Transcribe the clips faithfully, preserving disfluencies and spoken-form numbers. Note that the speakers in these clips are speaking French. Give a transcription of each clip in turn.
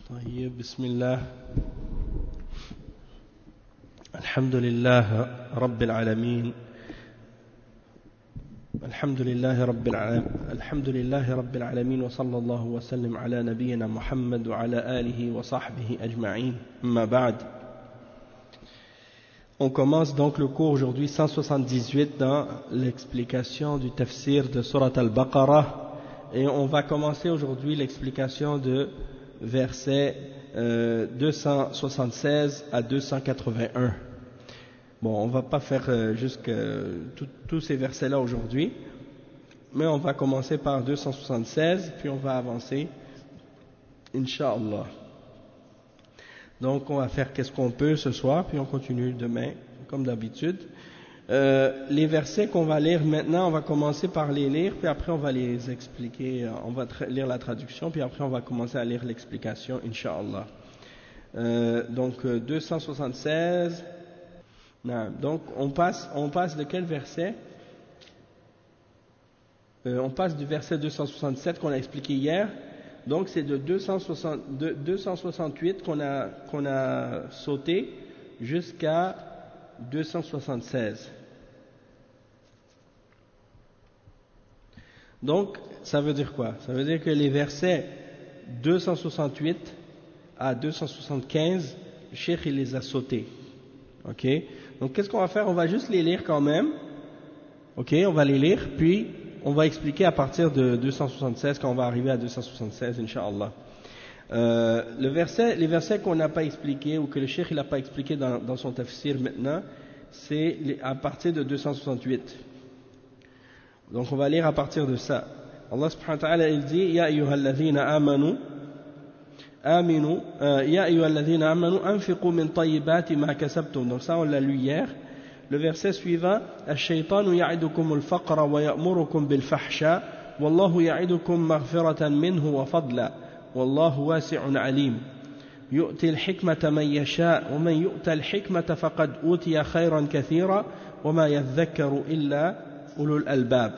طيب بسم الله الحمد لله رب العالمين الحمد لله رب العالمين الحمد لله رب العالمين وصلى الله وسلم على نبينا محمد وعلى آله وصحبه أجمعين أما بعد. On commence donc le cours aujourd'hui cent soixante-dix-huit dans l'explication du tafsir de Surat al-Baqarah et on va commencer aujourd'hui l'explication de versets euh, deux cent soixante-seize à deux cent quatre-vingt-un. Bon, on ne va pas faire euh, jusque tous ces versets-là aujourd'hui, mais on va commencer par deux cent soixante-seize, puis on va avancer, Inch'Allah. Donc on va faire qu'est-ce qu'on peut ce soir, puis on continue demain, comme d'habitude. Euh, les versets qu'on va lire maintenant, on va commencer par les lire, puis après on va les expliquer, on va lire la traduction, puis après on va commencer à lire l'explication, Inch'Allah. Euh, donc deux cent soixante-seize, non, donc on passe, on passe de quel verset? euh, On passe du verset deux cent soixante-sept qu'on a expliqué hier, donc c'est de deux cent soixante, de deux cent soixante-huit qu'on a, qu'on a sauté jusqu'à deux cent soixante-seize. Donc, ça veut dire quoi? Ça veut dire que les versets deux cent soixante-huit à deux cent soixante-quinze, le cheikh il les a sautés. Ok? Donc, qu'est-ce qu'on va faire? On va juste les lire quand même. Ok? On va les lire, puis on va expliquer à partir de deux cent soixante-seize quand on va arriver à deux cent soixante-seize, Inch'Allah. Euh, le verset, les versets qu'on n'a pas expliqués ou que le cheikh n'a pas expliqué dans, dans son tafsir maintenant, c'est les, à partir de deux cent soixante-huit. Donc on va lire à partir de ça. Allah subhanahu wa ta'ala il dit Ya ayyuhalladhina amanu aminu Ya ayyuhalladhina amanu anfiqu min tayyibati ma kasabtum. Donc ça on l'a lu hier. Le verset suivant Ash-shaytanu ya'idukum al-faqra wa ya'murukum bil-fahsha wallahu ya'idukum maghfiratan minhu wa fadla والله واسع عليم يؤتي الحكمة من يشاء ومن يؤتى الحكمة فقد أوتي خيرا كثيرا وما يذكر إلا أولو الألباب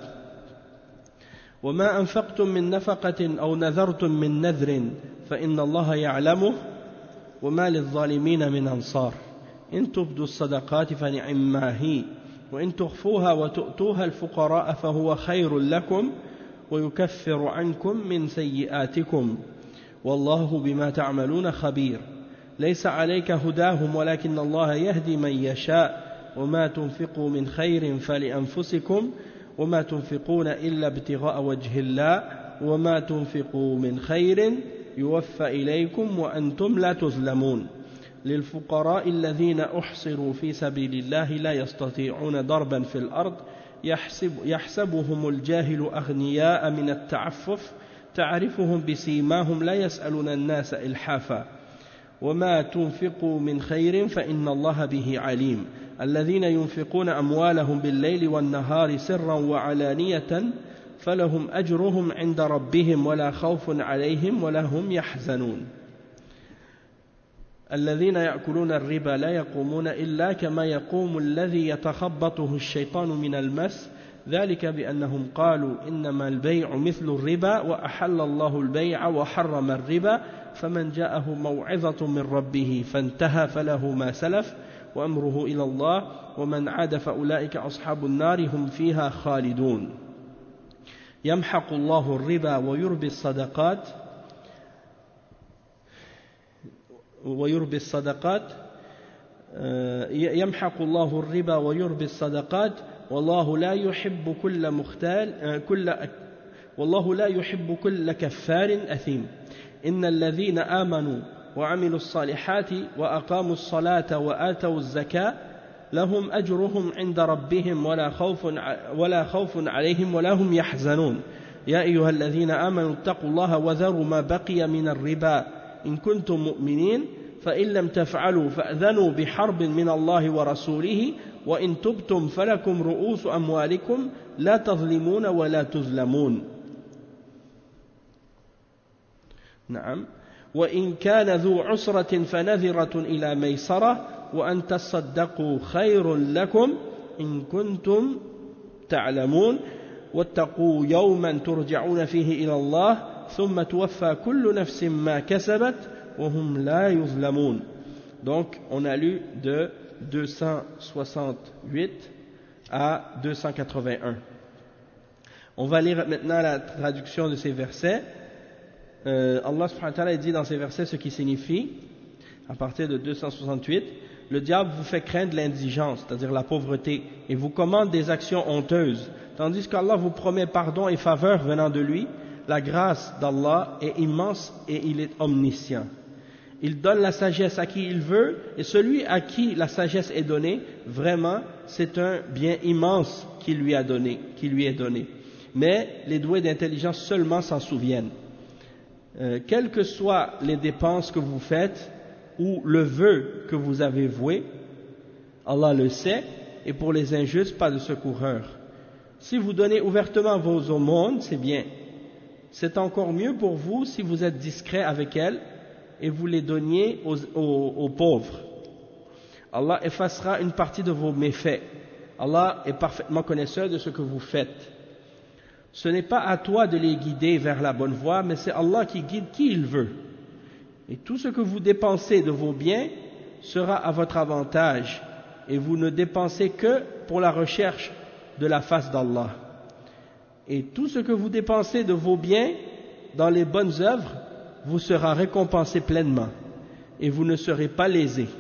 وما أنفقتم من نفقة أو نذرتم من نذر فإن الله يعلمه وما للظالمين من أنصار إن تبدوا الصدقات فنعما هي وإن تخفوها وتؤتوها الفقراء فهو خير لكم ويكفر عنكم من سيئاتكم والله بما تعملون خبير ليس عليك هداهم ولكن الله يهدي من يشاء وما تنفقوا من خير فلأنفسكم وما تنفقون إلا ابتغاء وجه الله وما تنفقوا من خير يوفى إليكم وأنتم لا تظلمون للفقراء الذين أحصروا في سبيل الله لا يستطيعون ضربا في الأرض يحسب يحسبهم الجاهل أغنياء من التعفف تعرفهم بسيماهم لا يسألون الناس إلحافا وما تنفقوا من خير فإن الله به عليم الذين ينفقون أموالهم بالليل والنهار سرا وعلانية فلهم أجرهم عند ربهم ولا خوف عليهم ولا هم يحزنون الذين يأكلون الربا لا يقومون إلا كما يقوم الذي يتخبطه الشيطان من المس ذلك بأنهم قالوا إنما البيع مثل الربا وأحل الله البيع وحرم الربا فمن جاءه موعظة من ربه فانتهى فله ما سلف وأمره إلى الله ومن عاد فأولئك أصحاب النار هم فيها خالدون يمحق الله الربا ويربي الصدقات ويربي الصدقات يمحق الله الربا ويربي الصدقات والله لا يحب كل مختال كل والله لا يحب كل كفار أثيم إن الذين آمنوا وعملوا الصالحات وأقاموا الصلاة وآتوا الزكاة لهم أجرهم عند ربهم ولا خوف ولا خوف عليهم ولا هم يحزنون يا أيها الذين آمنوا اتقوا الله وذروا ما بقي من الربا إن كنتم مؤمنين فإن لم تفعلوا فأذنوا بحرب من الله ورسوله وإن تبتم فلكم رؤوس أموالكم لا تظلمون ولا تظلمون نعم وإن كان ذو عسرة فنذرة إلى ميسرة وأن تصدقوا خير لكم إن كنتم تعلمون واتقوا يوما ترجعون فيه إلى الله ثم توفى كل نفس ما كسبت وهم لا يظلمون. Donc on a lu de deux cent soixante-huit à deux cent quatre-vingt-un. On va lire maintenant la traduction de ces versets. Euh, Allah subhanahu wa ta'ala dit dans ces versets ce qui signifie, à partir de deux cent soixante-huit, le diable vous fait craindre l'indigence, c'est-à-dire la pauvreté, et vous commande des actions honteuses, tandis qu'Allah vous promet pardon et faveur venant de lui. La grâce d'Allah est immense et il est omniscient. Il donne la sagesse à qui il veut, et celui à qui la sagesse est donnée, vraiment, c'est un bien immense qui lui a donné, qui lui est donné. Mais les doués d'intelligence seulement s'en souviennent. Euh, quelles que soient les dépenses que vous faites ou le vœu que vous avez voué, Allah le sait, et pour les injustes, pas de secoureur. Si vous donnez ouvertement vos aumônes, c'est bien. C'est encore mieux pour vous si vous êtes discret avec elles et vous les donniez aux, aux, aux pauvres. Allah effacera une partie de vos méfaits. Allah est parfaitement connaisseur de ce que vous faites. Ce n'est pas à toi de les guider vers la bonne voie, mais c'est Allah qui guide qui il veut. Et tout ce que vous dépensez de vos biens sera à votre avantage, et vous ne dépensez que pour la recherche de la face d'Allah. Et tout ce que vous dépensez de vos biens dans les bonnes œuvres vous sera récompensé pleinement, et vous ne serez pas lésés.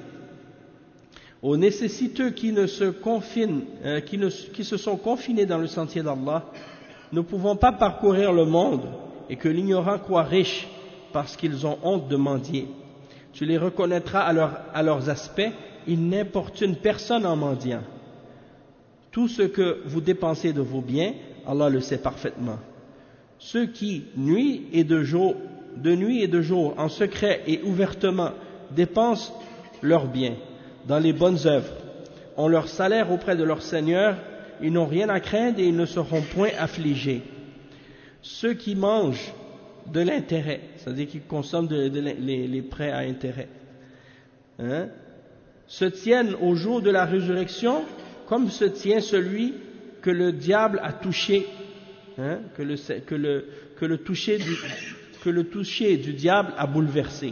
Aux nécessiteux qui, ne se, confinent, euh, qui, ne, qui se sont confinés dans le sentier d'Allah, ne pouvant pas parcourir le monde, et que l'ignorant croit riche parce qu'ils ont honte de mendier. Tu les reconnaîtras à, leur, à leurs aspects, ils n'importunent personne en mendiant. Tout ce que vous dépensez de vos biens, Allah le sait parfaitement. Ceux qui, nuit et de jour, de nuit et de jour, en secret et ouvertement, dépensent leurs biens dans les bonnes œuvres, ont leur salaire auprès de leur Seigneur, ils n'ont rien à craindre et ils ne seront point affligés. Ceux qui mangent de l'intérêt, c'est-à-dire qui consomment de, de, les, les prêts à intérêt, hein, se tiennent au jour de la résurrection comme se tient celui que le diable a touché, hein, que, le, que, le, que, le toucher du, que le toucher du diable a bouleversé.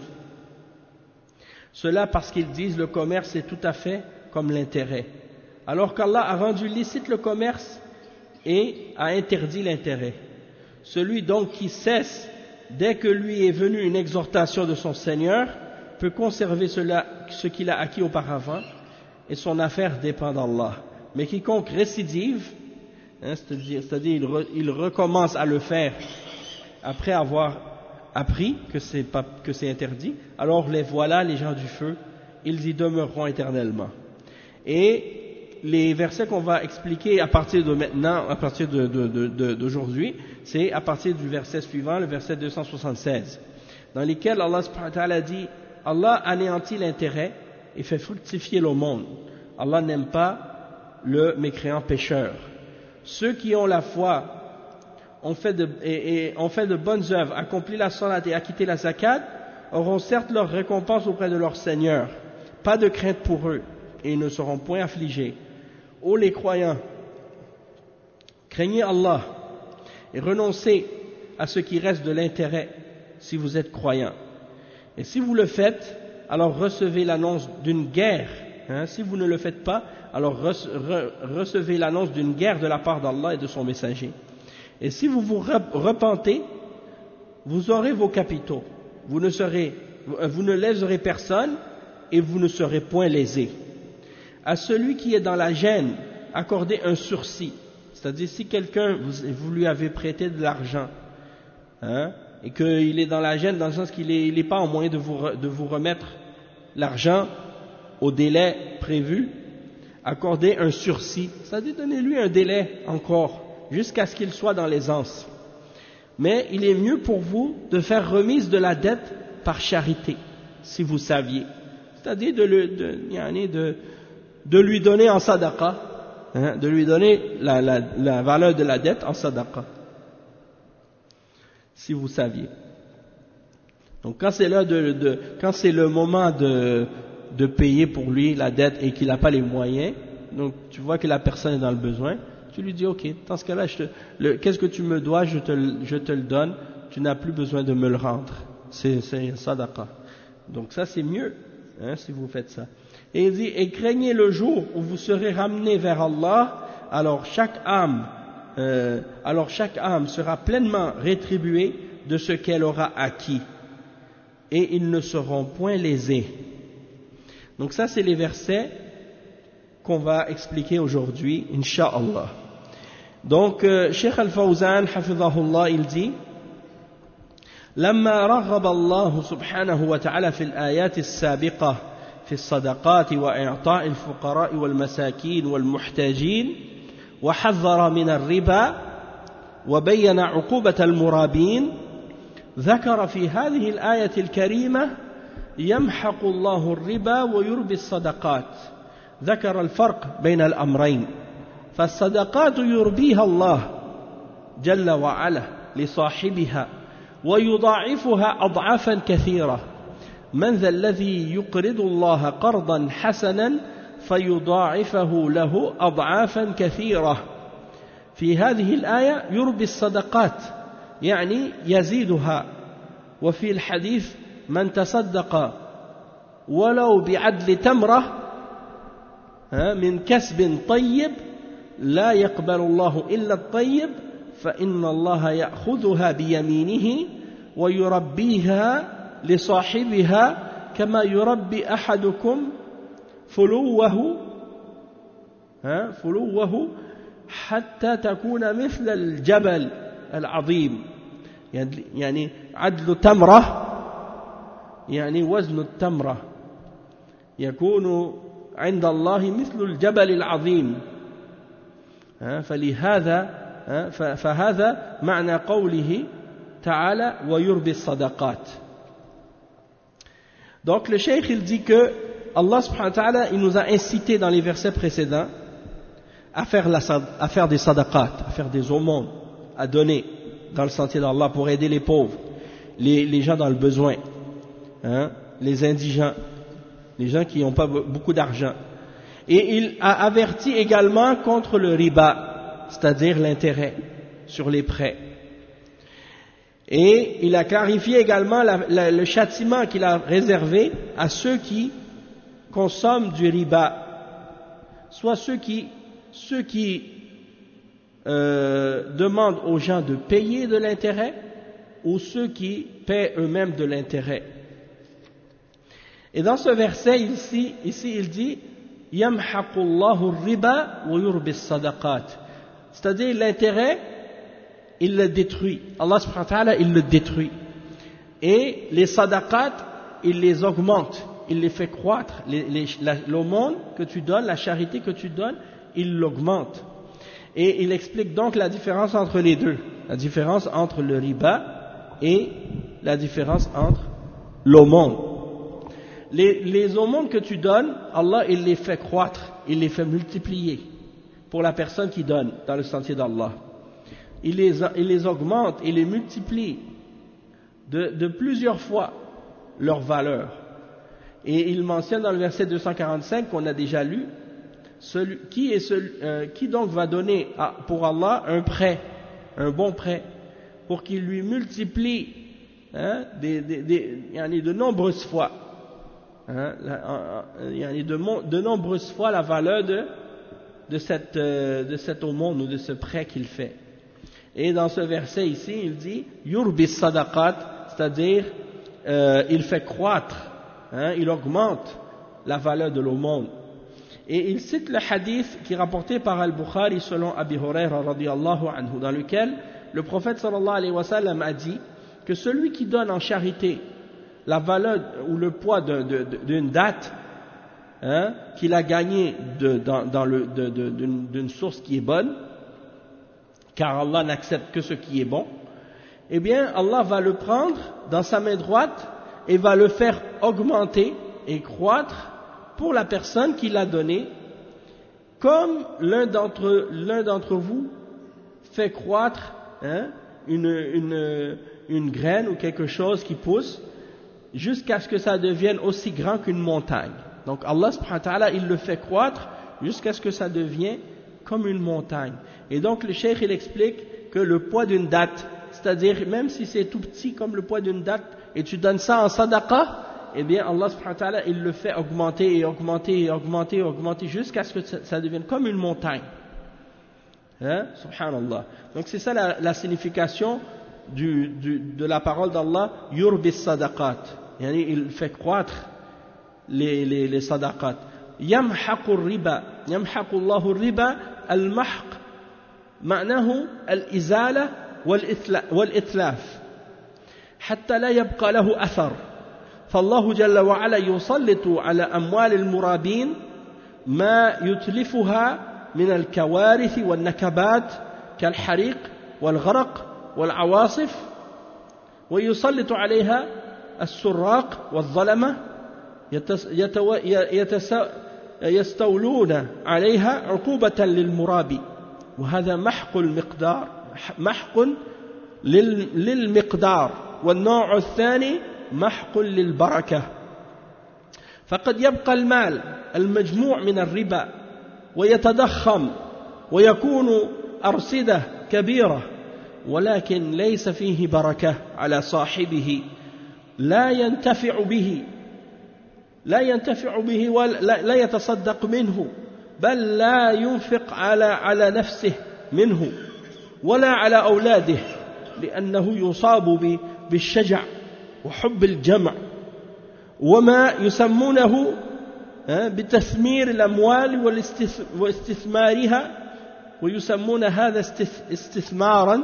Cela parce qu'ils disent le commerce est tout à fait comme l'intérêt, alors qu'Allah a rendu licite le commerce et a interdit l'intérêt. Celui donc qui cesse dès que lui est venue une exhortation de son Seigneur peut conserver cela, ce qu'il a acquis auparavant, et son affaire dépend d'Allah. Mais quiconque récidive, hein, c'est-à-dire, c'est-à-dire il, re, il recommence à le faire après avoir appris que c'est, pas, que c'est interdit, alors les voilà, les gens du feu, ils y demeureront éternellement. Et les versets qu'on va expliquer à partir de maintenant, à partir de, de, de, de, d'aujourd'hui, c'est à partir du verset suivant, le verset deux cent soixante-seize, dans lesquels Allah subhanahu wa ta'ala dit « Allah anéantit l'intérêt et fait fructifier le monde. Allah n'aime pas le mécréant pécheur. Ceux qui ont la foi ont fait de, et, et ont fait de bonnes œuvres, accompli la salat et acquitté la zakat, auront certes leur récompense auprès de leur Seigneur. Pas de crainte pour eux, et ils ne seront point affligés. Ô les croyants, craignez Allah et renoncez à ce qui reste de l'intérêt si vous êtes croyants. Et si vous le faites, alors recevez l'annonce d'une guerre. Hein, si vous ne le faites pas, alors rece, re, recevez l'annonce d'une guerre de la part d'Allah et de son messager. Et si vous vous repentez, vous aurez vos capitaux. Vous ne, serez, vous ne léserez personne et vous ne serez point lésés. À celui qui est dans la gêne, accordez un sursis. C'est-à-dire, si quelqu'un, vous, vous lui avez prêté de l'argent, hein, et qu'il est dans la gêne, dans le sens qu'il n'est pas en moyen de vous, de vous remettre l'argent au délai prévu, accordez un sursis. C'est-à-dire, donnez-lui un délai encore, jusqu'à ce qu'il soit dans l'aisance. Mais il est mieux pour vous de faire remise de la dette par charité, si vous saviez. C'est-à-dire de, le, de, de, de lui donner en sadaqa, hein, de lui donner la, la, la valeur de la dette en sadaqa, si vous saviez. Donc quand c'est, là de, de, quand c'est le moment de, de payer pour lui la dette et qu'il n'a pas les moyens, donc tu vois que la personne est dans le besoin, tu lui dis, ok, dans ce cas-là, je te, le, qu'est-ce que tu me dois, je te, je te le donne, tu n'as plus besoin de me le rendre. C'est, c'est sadaqa. Donc ça c'est mieux, hein, si vous faites ça. Et il dit, et craignez le jour où vous serez ramenés vers Allah, alors chaque âme, euh, alors chaque âme sera pleinement rétribuée de ce qu'elle aura acquis, et ils ne seront point lésés. Donc ça c'est les versets qu'on va expliquer aujourd'hui, Inch'Allah. Donc euh, Cheikh Al-Fawzan, hafidhahullah, il dit, لما رغب الله سبحانه وتعالى في الآيات السابقة في الصدقات وإعطاء الفقراء والمساكين والمحتاجين وحذر من الربا وبين عقوبة المرابين ذكر في هذه الآية الكريمة يمحق الله الربا ويربي الصدقات. ذكر الفرق بين الأمرين، فالصدقات يربيها الله جل وعلا لصاحبها ويضاعفها أضعافا كثيرة. من ذا الذي يقرض الله قرضا حسنا فيضاعفه له أضعافا كثيرة. في هذه الآية يربي الصدقات يعني يزيدها. وفي الحديث من تصدق ولو بعدل تمرة من كسب طيب لا يقبل الله إلا الطيب فإن الله يأخذها بيمينه ويربيها لصاحبها كما يربي أحدكم فلوه فلوه حتى تكون مثل الجبل العظيم. يعني عدل تمرة يعني وزن التمرة يكون عند الله مثل الجبل العظيم. فلهذا فهذا معنى قوله تعالى ويربي الصدقات. Donc le cheikh il dit que Allah subhanahu wa ta'ala il nous a incité dans les versets précédents à faire, la, à faire des sadaqat, à faire des aumônes, à donner dans le sentier d'Allah pour aider les pauvres, les, les gens dans le besoin, hein, les indigents, les gens qui n'ont pas beaucoup d'argent. Et il a averti également contre le riba, c'est-à-dire l'intérêt sur les prêts. Et il a clarifié également la, la, le châtiment qu'il a réservé à ceux qui consomment du riba, soit ceux qui, ceux qui euh, demandent aux gens de payer de l'intérêt ou ceux qui paient eux-mêmes de l'intérêt. Et dans ce verset ici, ici il dit يَمْحَقُ اللَّهُ الرِّبَا وَيُرْبِي الصَّدَقَاتِ, c'est-à-dire l'intérêt il le détruit, Allah subhanahu wa ta'ala il le détruit, et les sadaqat il les augmente, il les fait croître, l'aumône que tu donnes, la charité que tu donnes, il l'augmente. Et il explique donc la différence entre les deux, la différence entre le riba et la différence entre l'aumône. Les, les aumônes que tu donnes, Allah il les fait croître, il les fait multiplier pour la personne qui donne dans le sentier d'Allah. Il les, il les augmente, il les multiplie de, de plusieurs fois leur valeur. Et il mentionne dans le verset deux cent quarante-cinq qu'on a déjà lu, celui, qui, est celui, euh, qui donc va donner à, pour Allah un prêt, un bon prêt, pour qu'il lui multiplie hein, des, des, des, yani de nombreuses fois, hein, yani de, de nombreuses fois la valeur de, de, cette, euh, de cet aumône ou de ce prêt qu'il fait. Et dans ce verset ici, il dit yurbi sadaqat, c'est-à-dire euh, il fait croître, hein, il augmente la valeur de l'aumône. Et il cite le hadith qui est rapporté par Al-Bukhari selon Abi Huraira radiyallahu anhu, dans lequel le prophète sallallahu alayhi wa sallam a dit que celui qui donne en charité la valeur ou le poids d'une date hein, qu'il a gagné de, dans, dans le, de, de, d'une, d'une source qui est bonne, car Allah n'accepte que ce qui est bon, eh bien Allah va le prendre dans sa main droite et va le faire augmenter et croître pour la personne qui l'a donné, comme l'un d'entre, l'un d'entre vous fait croître hein, une, une, une graine ou quelque chose qui pousse jusqu'à ce que ça devienne aussi grand qu'une montagne. Donc Allah subhanahu wa ta'ala il le fait croître jusqu'à ce que ça devienne comme une montagne. Et donc le cheikh il explique que le poids d'une date, c'est-à-dire même si c'est tout petit comme le poids d'une date et tu donnes ça en sadaqa, eh bien Allah subhanahu wa ta'ala, il le fait augmenter et augmenter et augmenter et augmenter jusqu'à ce que ça, ça devienne comme une montagne. Hein? Subhanallah. Donc c'est ça la, la signification du, du, de la parole d'Allah, yurbi sadaqat. Yani il fait croître les, les, les sadaqat. Yamhaqu riba. Yamhaqu Allahu riba al-mahq. معناه الإزالة والإتلاف حتى لا يبقى له أثر فالله جل وعلا يسلط على أموال المرابين ما يتلفها من الكوارث والنكبات كالحريق والغرق والعواصف ويسلط عليها السراق والظلمة يستولون عليها عقوبة للمرابي وهذا محق المقدار محق للمقدار والنوع الثاني محق للبركة فقد يبقى المال المجموع من الربا ويتضخم ويكون أرصدة كبيرة ولكن ليس فيه بركة على صاحبه لا ينتفع به لا ينتفع به ولا يتصدق منه بل لا ينفق على على نفسه منه ولا على أولاده لأنه يصاب بالشجع وحب الجمع وما يسمونه بتثمير الأموال واستثمارها ويسمون هذا استثمارا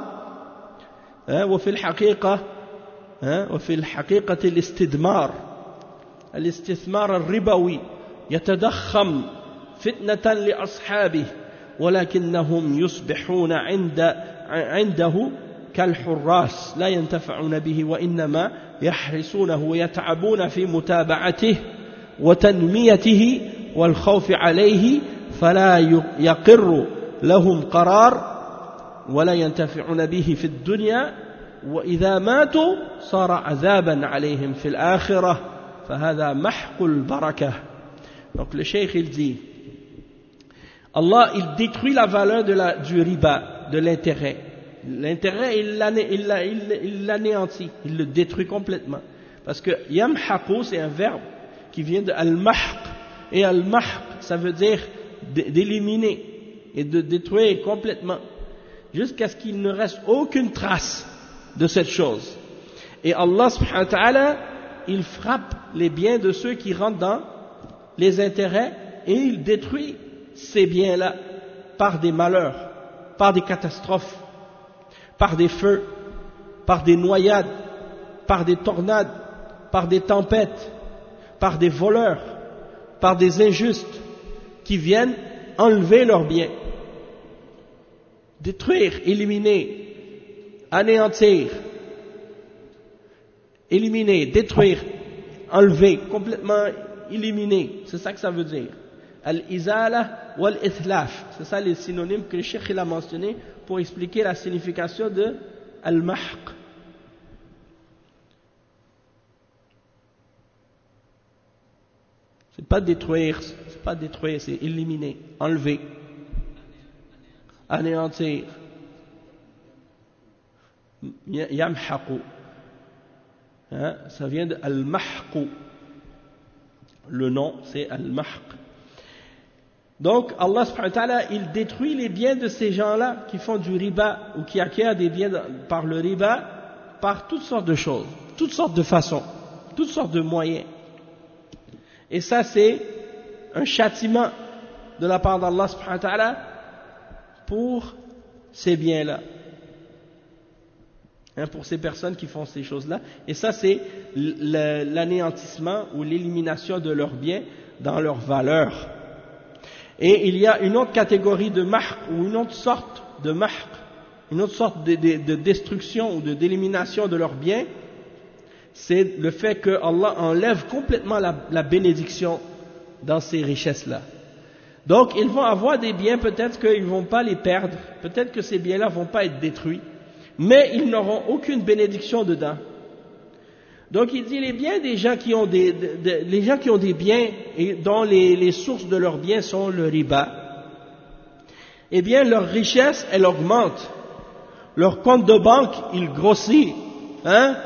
وفي الحقيقة وفي الحقيقة الاستدمار الاستثمار الربوي يتضخم فتنة لأصحابه ولكنهم يصبحون عند عنده كالحراس لا ينتفعون به وإنما يحرسونه ويتعبون في متابعته وتنميته والخوف عليه فلا يقر لهم قرار ولا ينتفعون به في الدنيا وإذا ماتوا صار عذابا عليهم في الآخرة فهذا محق البركة. Donc le cheikh il dit Allah il détruit la valeur de la, du riba, de l'intérêt. L'intérêt il l'anéantit, il le détruit complètement. Parce que yamhaqu c'est un verbe qui vient de al-mahq. Et al-mahq ça veut dire d'éliminer et de détruire complètement jusqu'à ce qu'il ne reste aucune trace de cette chose. Et Allah subhanahu wa ta'ala il frappe les biens de ceux qui rentrent dans les intérêts et il détruit ces biens-là par des malheurs, par des catastrophes, par des feux, par des noyades, par des tornades, par des tempêtes, par des voleurs, par des injustes qui viennent enlever leurs biens, détruire, éliminer, anéantir, éliminer, détruire, enlever, complètement éliminer, c'est ça que ça veut dire. Al-izala wal-ithlaf, c'est ça les synonymes que le cheikh a mentionné pour expliquer la signification de al-mahq. C'est pas détruire, c'est pas détruire, c'est éliminer, enlever, anéantir. Yamhaqu, hein, ça vient de al-mahq. Le nom c'est al-mahq. Donc Allah subhanahu wa ta'ala il détruit les biens de ces gens-là qui font du riba ou qui acquièrent des biens par le riba par toutes sortes de choses, toutes sortes de façons, toutes sortes de moyens. Et ça c'est un châtiment de la part d'Allah subhanahu wa ta'ala pour ces biens-là, hein, pour ces personnes qui font ces choses-là. Et ça c'est l'anéantissement ou l'élimination de leurs biens dans leur valeur. Et il y a une autre catégorie de mahq ou une autre sorte de mahq, une autre sorte de, de, de destruction ou de d'élimination de leurs biens, c'est le fait que Allah enlève complètement la, la bénédiction dans ces richesses-là. Donc ils vont avoir des biens, peut-être qu'ils ne vont pas les perdre, peut-être que ces biens-là ne vont pas être détruits, mais ils n'auront aucune bénédiction dedans. Donc il dit les biens des gens qui ont des, de, de, les gens qui ont des biens et dont les, les sources de leurs biens sont le riba, eh bien leur richesse elle augmente, leur compte de banque il grossit, hein,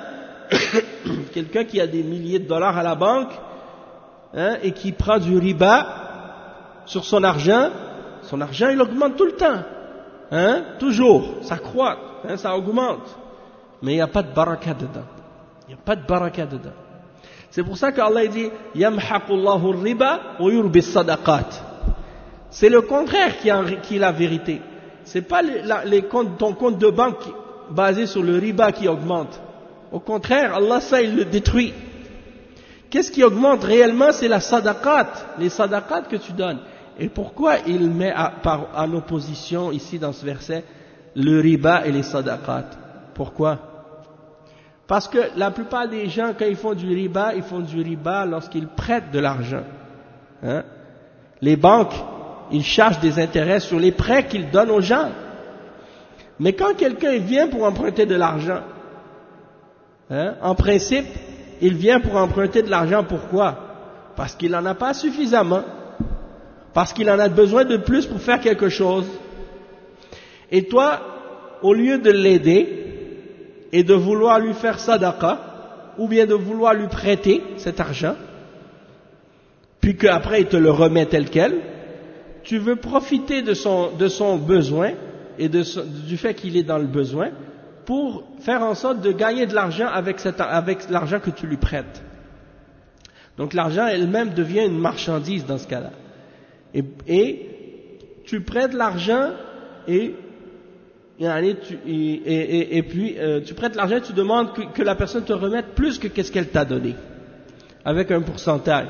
quelqu'un qui a des milliers de dollars à la banque, hein, et qui prend du riba sur son argent, son argent il augmente tout le temps, hein, toujours, ça croît, hein, ça augmente, mais il n'y a pas de baraka dedans, il n'y a pas de baraka dedans. C'est pour ça qu'Allah dit Yamhaqullahu riba wa yurbi sadaqat. C'est le contraire qui est, qui est la vérité. C'est pas les, la, les comptes, ton compte de banque basé sur le riba qui augmente. Au contraire, Allah ça il le détruit. Qu'est-ce qui augmente réellement? C'est la sadaqat, les sadaqat que tu donnes. Et pourquoi il met à, par, en opposition ici dans ce verset le riba et les sadaqat? Pourquoi? Parce que la plupart des gens, quand ils font du riba, ils font du riba lorsqu'ils prêtent de l'argent. Hein? Les banques, ils chargent des intérêts sur les prêts qu'ils donnent aux gens. Mais quand quelqu'un vient pour emprunter de l'argent, hein, en principe, il vient pour emprunter de l'argent, pourquoi? Parce qu'il n'en a pas suffisamment, parce qu'il en a besoin de plus pour faire quelque chose. Et toi, au lieu de l'aider et de vouloir lui faire sadaqa, ou bien de vouloir lui prêter cet argent, puis qu'après il te le remet tel quel, tu veux profiter de son, de son besoin et de son, du fait qu'il est dans le besoin pour faire en sorte de gagner de l'argent avec, cet, avec l'argent que tu lui prêtes. Donc l'argent elle-même devient une marchandise dans ce cas-là. Et, et tu prêtes l'argent et, et, tu, et, et, et puis euh, tu prêtes l'argent et tu demandes que, que la personne te remette plus que qu'est-ce qu'elle t'a donné, avec un pourcentage.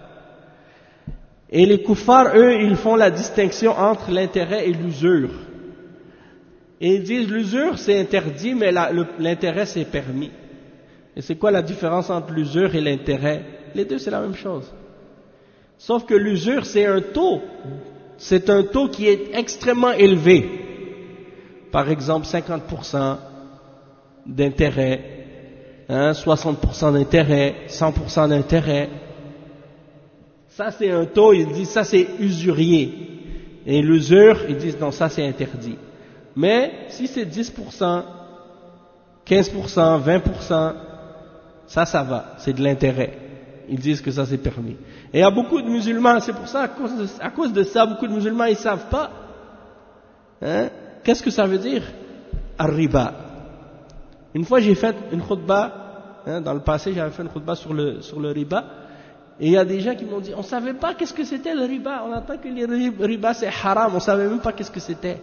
Et les kuffars, eux, ils font la distinction entre l'intérêt et l'usure. Et ils disent l'usure c'est interdit, mais la, le, l'intérêt c'est permis. Et c'est quoi la différence entre l'usure et l'intérêt? Les deux c'est la même chose. Sauf que l'usure c'est un taux, c'est un taux qui est extrêmement élevé. Par exemple cinquante pour cent d'intérêt, hein, soixante pour cent d'intérêt, cent pour cent d'intérêt. Ça c'est un taux, ils disent ça c'est usurier. Et l'usure, ils disent non, ça c'est interdit. Mais si c'est dix pour cent, quinze pour cent, vingt pour cent, ça, ça va, c'est de l'intérêt. Ils disent que ça c'est permis. Et il y a beaucoup de musulmans, c'est pour ça, à cause de, à cause de ça, beaucoup de musulmans ils ne savent pas. Hein? Qu'est-ce que ça veut dire? Ar-riba. Une fois j'ai fait une khutbah, hein, dans le passé j'avais fait une khutbah sur le, sur le riba. Et il y a des gens qui m'ont dit, on ne savait pas qu'est-ce que c'était le riba, on entend que le riba c'est haram, on ne savait même pas qu'est-ce que c'était.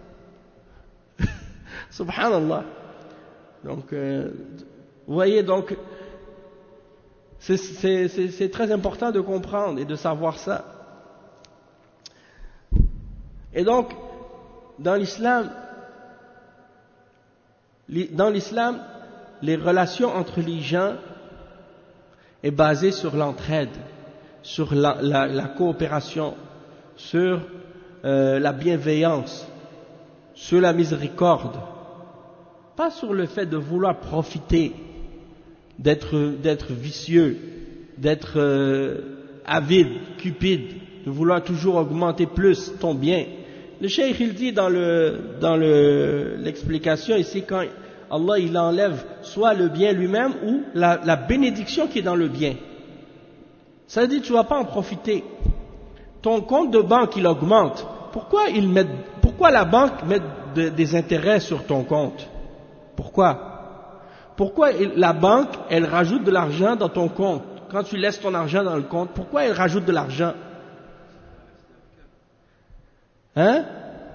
Subhanallah. Donc, euh, vous voyez, donc, c'est, c'est, c'est, c'est très important de comprendre et de savoir ça. Et donc, dans l'islam, dans l'islam, les relations entre les gens est basée sur l'entraide, sur la, la, la coopération, sur euh, la bienveillance, sur la miséricorde, pas sur le fait de vouloir profiter, d'être, d'être vicieux, d'être euh, avide, cupide, de vouloir toujours augmenter plus ton bien. Le cheikh il dit dans le dans le l'explication ici, quand Allah il enlève soit le bien lui-même ou la, la bénédiction qui est dans le bien. Ça veut dire que tu ne vas pas en profiter. Ton compte de banque il augmente. Pourquoi, ils mettent, pourquoi la banque met de, des intérêts sur ton compte? Pourquoi? Pourquoi la banque elle rajoute de l'argent dans ton compte? Quand tu laisses ton argent dans le compte, pourquoi elle rajoute de l'argent? Hein?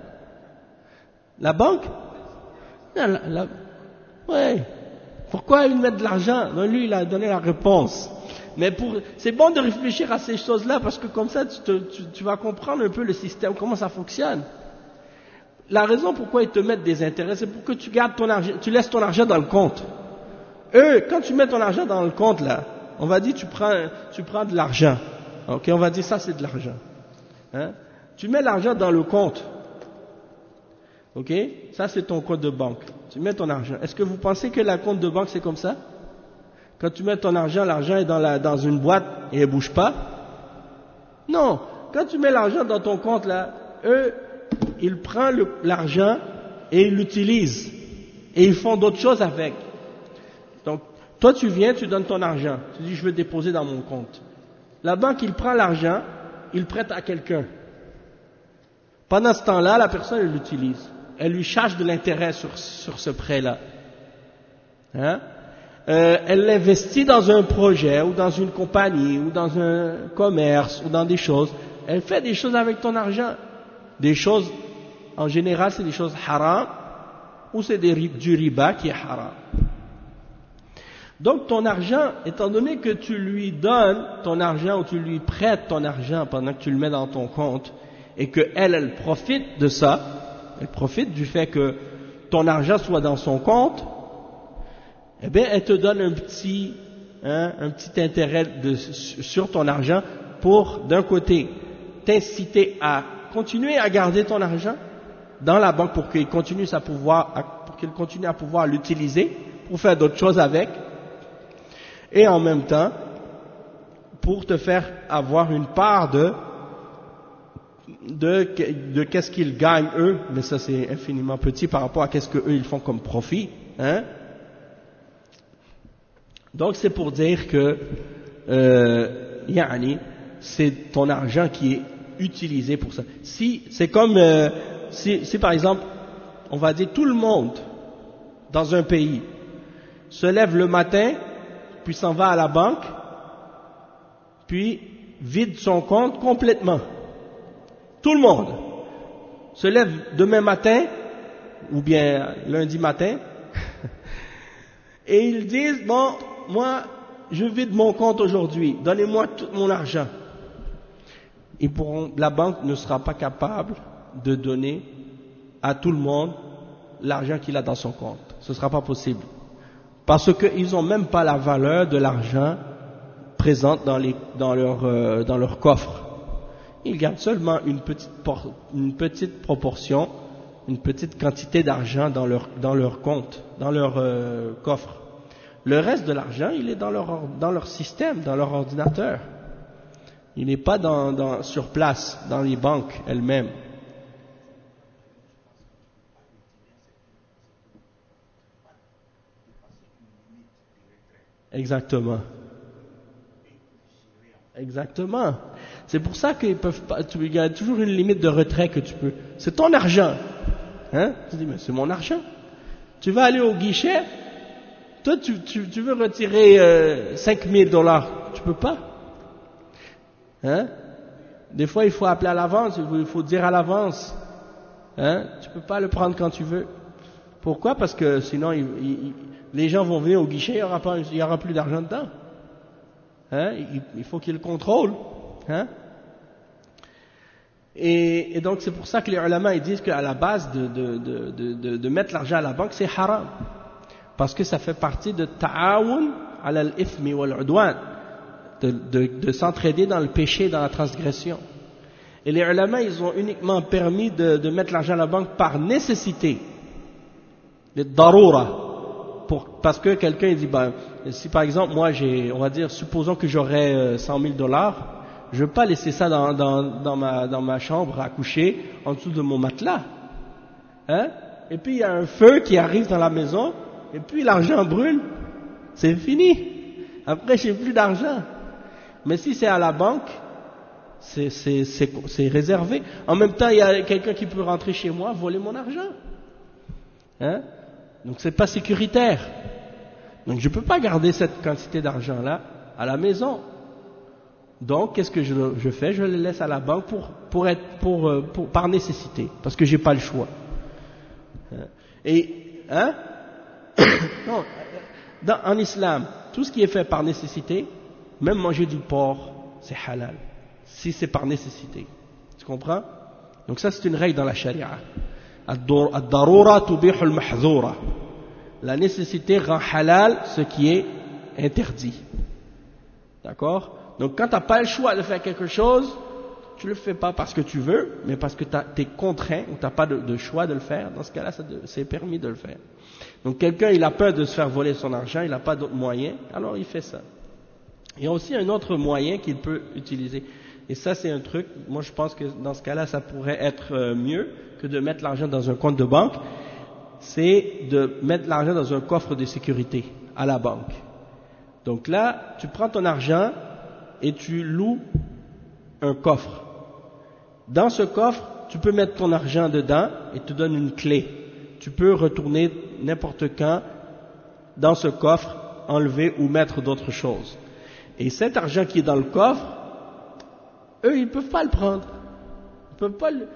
La banque? La, la, ouais. Pourquoi ils mettent de l'argent? Non, lui, il a donné la réponse. Mais pour, c'est bon de réfléchir à ces choses-là parce que comme ça, tu, te, tu, tu vas comprendre un peu le système, comment ça fonctionne. La raison pourquoi ils te mettent des intérêts, c'est pour que tu gardes ton argent, tu laisses ton argent dans le compte. Eux, quand tu mets ton argent dans le compte là, on va dire tu prends, tu prends de l'argent. Ok, on va dire ça c'est de l'argent. Hein? Tu mets l'argent dans le compte. Ok, ça c'est ton compte de banque. Tu mets ton argent. Est-ce que vous pensez que la compte de banque c'est comme ça? Quand tu mets ton argent, l'argent est dans, la, dans une boîte et elle ne bouge pas? Non. Quand tu mets l'argent dans ton compte là, eux, ils prennent le, l'argent et ils l'utilisent. Et ils font d'autres choses avec. Donc, Toi, tu viens, tu donnes ton argent. Tu dis, je veux déposer dans mon compte. La banque, il prend l'argent, il prête à quelqu'un. Pendant ce temps-là, la personne, elle l'utilise. Elle lui charge de l'intérêt sur, sur ce prêt-là. Hein? Euh, elle l'investit dans un projet, ou dans une compagnie, ou dans un commerce, ou dans des choses. Elle fait des choses avec ton argent. Des choses, en général, c'est des choses haram, ou c'est des, du riba qui est haram. Donc ton argent, étant donné que tu lui donnes ton argent ou tu lui prêtes ton argent pendant que tu le mets dans ton compte et que elle, elle profite de ça, elle profite du fait que ton argent soit dans son compte, eh bien elle te donne un petit, hein, un petit intérêt de, sur ton argent pour d'un côté t'inciter à continuer à garder ton argent dans la banque pour qu'il continue à pouvoir, pour qu'il continue à pouvoir l'utiliser pour faire d'autres choses avec. Et en même temps, pour te faire avoir une part de, de, de qu'est-ce qu'ils gagnent eux, mais ça c'est infiniment petit par rapport à qu'est-ce qu'eux ils font comme profit, hein. Donc c'est pour dire que, euh, yani, c'est ton argent qui est utilisé pour ça. Si, c'est comme, euh, si, si par exemple, on va dire tout le monde dans un pays se lève le matin, puis s'en va à la banque, puis vide son compte complètement. Tout le monde se lève demain matin, ou bien lundi matin, et ils disent, bon, moi, je vide mon compte aujourd'hui, donnez-moi tout mon argent. Ils pourront, la banque ne sera pas capable de donner à tout le monde l'argent qu'il a dans son compte. Ce ne sera pas possible. Parce qu'ils n'ont même pas la valeur de l'argent présente dans, les, dans, leur, euh, dans leur coffre. Ils gardent seulement une petite, por, une petite proportion, une petite quantité d'argent dans leur, dans leur compte, dans leur euh, coffre. Le reste de l'argent, il est dans leur, dans leur système, dans leur ordinateur. Il n'est pas dans, dans, sur place, dans les banques elles-mêmes. Exactement. Exactement. C'est pour ça qu'ils peuvent pas, tu, il y a toujours une limite de retrait que tu peux. C'est ton argent. Hein? Tu dis, mais c'est mon argent. Tu vas aller au guichet, toi tu, tu, tu veux retirer euh, cinq mille dollars. Tu peux pas. Hein? Des fois il faut appeler à l'avance, il faut dire à l'avance. Hein? Tu peux pas le prendre quand tu veux. Pourquoi? Parce que sinon il, il, les gens vont venir au guichet, il n'y aura, pas, il y aura plus d'argent dedans. Hein? Il, il faut qu'ils le contrôlent. Hein? Et, et donc c'est pour ça que les ulama ils disent qu'à la base de, de, de, de, de, de mettre l'argent à la banque c'est haram. Parce que ça fait partie de ta'awun ala al-ithmi wal-udwan, de, de, de s'entraider dans le péché, dans la transgression. Et les ulama ils ont uniquement permis de, de mettre l'argent à la banque par nécessité, de darura. Pour, parce que quelqu'un dit, ben, si par exemple moi j'ai, on va dire, supposons que j'aurais cent mille dollars, je ne veux pas laisser ça dans, dans, dans, ma, dans ma chambre à coucher, en dessous de mon matelas. Hein? Et puis il y a un feu qui arrive dans la maison, et puis l'argent brûle, c'est fini. Après j'ai plus d'argent. Mais si c'est à la banque, c'est, c'est, c'est, c'est réservé. En même temps, il y a quelqu'un qui peut rentrer chez moi, voler mon argent. Hein? Donc c'est pas sécuritaire. Donc je ne peux pas garder cette quantité d'argent-là à la maison. Donc qu'est-ce que je, je fais? Je le laisse à la banque pour, pour être, pour, pour, par nécessité, parce que j'ai pas le choix. Et hein? Non, dans, en islam, tout ce qui est fait par nécessité, même manger du porc, c'est halal. Si c'est par nécessité. Tu comprends? Donc ça c'est une règle dans la charia. Ad-darura tubihu al-mahdhura. La nécessité rend halal ce qui est interdit. D'accord? Donc quand tu n'as pas le choix de faire quelque chose, tu ne le fais pas parce que tu veux, mais parce que tu es contraint ou tu n'as pas de, de choix de le faire. Dans ce cas-là, c'est permis de le faire. Donc quelqu'un, il a peur de se faire voler son argent, il n'a pas d'autre moyen, alors il fait ça. Il y a aussi un autre moyen qu'il peut utiliser. Et ça, c'est un truc, moi je pense que dans ce cas-là, ça pourrait être mieux que de mettre l'argent dans un compte de banque. C'est de mettre l'argent dans un coffre de sécurité à la banque. Donc là, tu prends ton argent et tu loues un coffre. Dans ce coffre, tu peux mettre ton argent dedans et te donne une clé. Tu peux retourner n'importe quand dans ce coffre, enlever ou mettre d'autres choses. Et cet argent qui est dans le coffre, eux, ils ne peuvent pas le prendre. Ils ne peuvent pas le...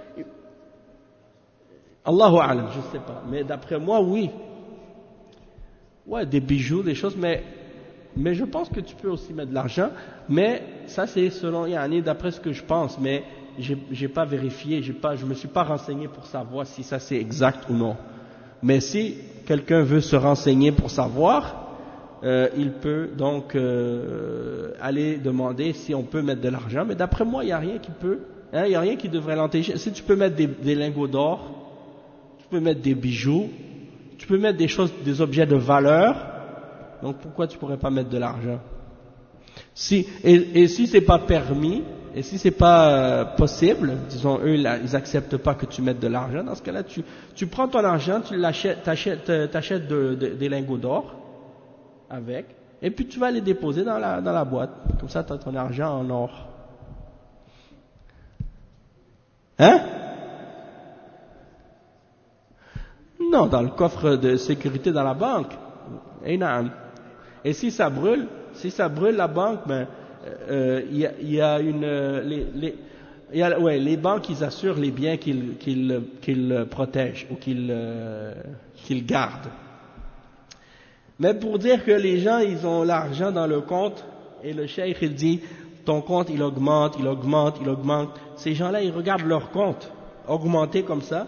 Allahu a'lam, je ne sais pas. Mais d'après moi, oui. Ouais, des bijoux, des choses, mais, mais je pense que tu peux aussi mettre de l'argent. Mais ça, c'est selon Yani, d'après ce que je pense. Mais je n'ai pas vérifié, j'ai pas, je ne me suis pas renseigné pour savoir si ça c'est exact ou non. Mais si quelqu'un veut se renseigner pour savoir, euh, il peut donc euh, aller demander si on peut mettre de l'argent. Mais d'après moi, il n'y a rien qui peut, hein, il n'y a rien qui devrait l'empêcher. Si tu peux mettre des, des lingots d'or, tu peux mettre des bijoux, tu peux mettre des choses, des objets de valeur. Donc pourquoi tu pourrais pas mettre de l'argent? Si et, et si c'est pas permis, et si c'est pas euh, possible, disons eux là, ils acceptent pas que tu mettes de l'argent. Dans ce cas-là, tu tu prends ton argent, tu l'achètes, t'achètes, t'achètes de, de, des lingots d'or avec, et puis tu vas les déposer dans la dans la boîte. Comme ça, tu as ton argent en or. Hein? Non, dans le coffre de sécurité dans la banque. Et non. Et si ça brûle, si ça brûle la banque, ben il euh, y, a, y a une les les y a, ouais, les banques ils assurent les biens qu'ils qu'ils qu'ils protègent ou qu'ils euh, qu'ils gardent. Mais pour dire que les gens ils ont l'argent dans le compte et le cheikh il dit ton compte il augmente, il augmente, il augmente. Ces gens-là ils regardent leur compte augmenter comme ça.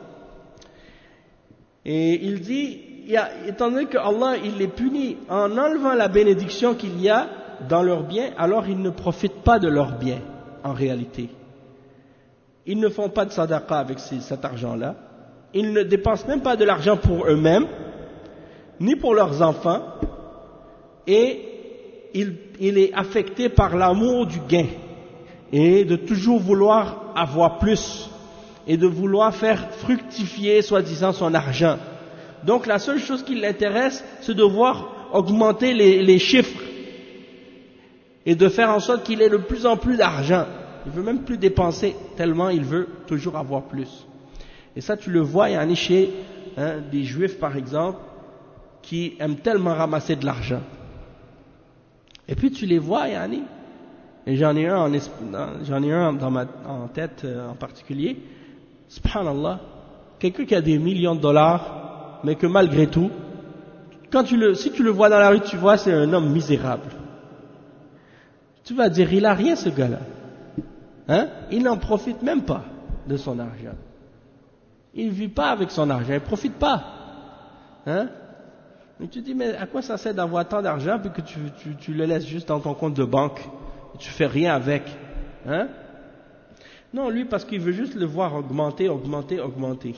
Et il dit, il y a, étant donné que Allah il les punit en enlevant la bénédiction qu'il y a dans leurs biens, alors ils ne profitent pas de leurs biens en réalité. Ils ne font pas de sadaqa avec ces, cet argent-là. Ils ne dépensent même pas de l'argent pour eux-mêmes, ni pour leurs enfants. Et il, il est affecté par l'amour du gain et de toujours vouloir avoir plus. Et de vouloir faire fructifier, soi-disant, son argent. Donc la seule chose qui l'intéresse, c'est de voir augmenter les, les chiffres et de faire en sorte qu'il ait de plus en plus d'argent. Il veut même plus dépenser, tellement il veut toujours avoir plus. Et ça, tu le vois, il y en a chez hein, des juifs, par exemple, qui aiment tellement ramasser de l'argent. Et puis tu les vois, il y en a, et j'en ai un en, j'en ai un dans ma, en tête euh, en particulier, subhanallah, quelqu'un qui a des millions de dollars, mais que malgré tout, quand tu le, si tu le vois dans la rue, tu vois, c'est un homme misérable. Tu vas dire, il a rien ce gars-là. Hein? Il n'en profite même pas de son argent. Il ne vit pas avec son argent, il ne profite pas. Hein? Et tu dis, mais à quoi ça sert d'avoir tant d'argent puis que tu, tu, tu le laisses juste dans ton compte de banque et tu fais rien avec? Hein? Non, lui, parce qu'il veut juste le voir augmenter, augmenter, augmenter.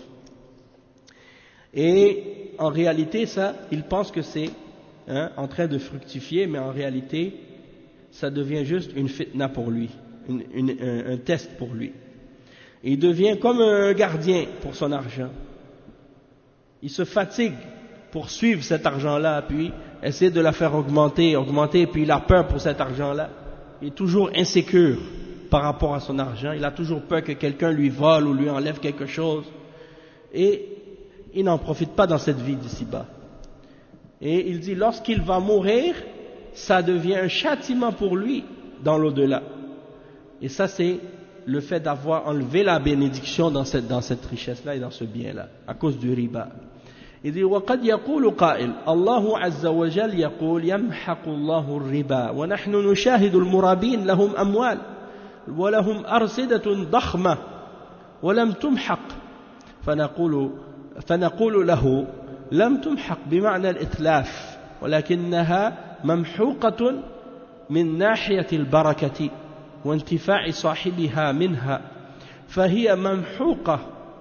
Et en réalité, ça, il pense que c'est hein, en train de fructifier, mais en réalité, ça devient juste une fitna pour lui, une, une, un, un test pour lui. Et il devient comme un gardien pour son argent. Il se fatigue pour suivre cet argent-là, puis essayer de la faire augmenter, augmenter, puis il a peur pour cet argent-là. Il est toujours insécure par rapport à son argent, il a toujours peur que quelqu'un lui vole ou lui enlève quelque chose, et il n'en profite pas dans cette vie d'ici-bas. Et il dit, lorsqu'il va mourir, ça devient un châtiment pour lui dans l'au-delà. Et ça, c'est le fait d'avoir enlevé la bénédiction dans cette, dans cette richesse-là et dans ce bien-là, à cause du riba. Il dit, وَقَدْ يَقُولُ قَائِلٌ اللَّهُ عَزَّ وَجَلَّ يَقُولُ يَمْحَقُ اللَّهُ الرِّبَا وَنَحْنُ نُشَاهِدُ الْمُرَابِينَ لَهُمْ أَمْوَالٌ ولهم أرصدة ضخمة ولم تمحق فنقول, فنقول له لم تمحق بمعنى الإتلاف ولكنها ممحوقة من ناحية البركة وانتفاع صاحبها منها فهي ممحوقة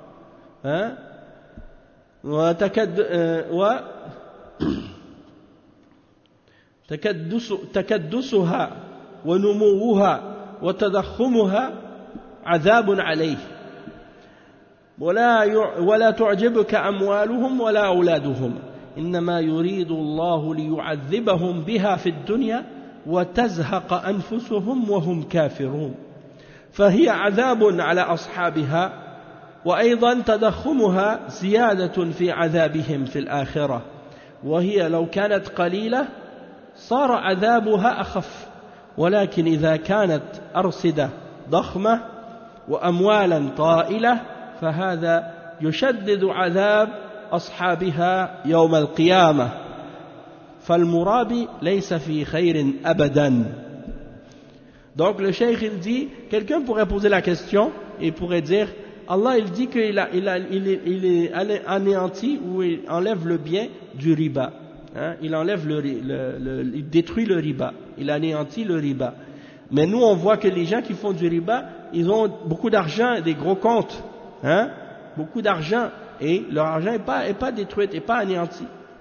وتكدسها ونموها وتضخمها عذاب عليه ولا ولا تعجبك أموالهم ولا أولادهم إنما يريد الله ليعذبهم بها في الدنيا وتزهق أنفسهم وهم كافرون فهي عذاب على أصحابها وأيضا تضخمها زيادة في عذابهم في الآخرة وهي لو كانت قليلة صار عذابها أخف ولكن إذا كانت أرصدة ضخمة وأموالا طائلة فهذا يشدد عذاب أصحابها يوم القيامة فالمرابي ليس في خير أبدا. Donc le cheikh il dit, quelqu'un pourrait poser la question et pourrait dire Allah il dit qu'il a, il a, il est, il est anéanti ou il enlève le bien du riba, hein? Il enlève le, le, le, il détruit le riba, il anéantit le riba. Mais nous on voit que les gens qui font du riba, ils ont beaucoup d'argent, des gros comptes, hein? Beaucoup d'argent et leur argent n'est pas, est pas détruit, n'est pas anéanti.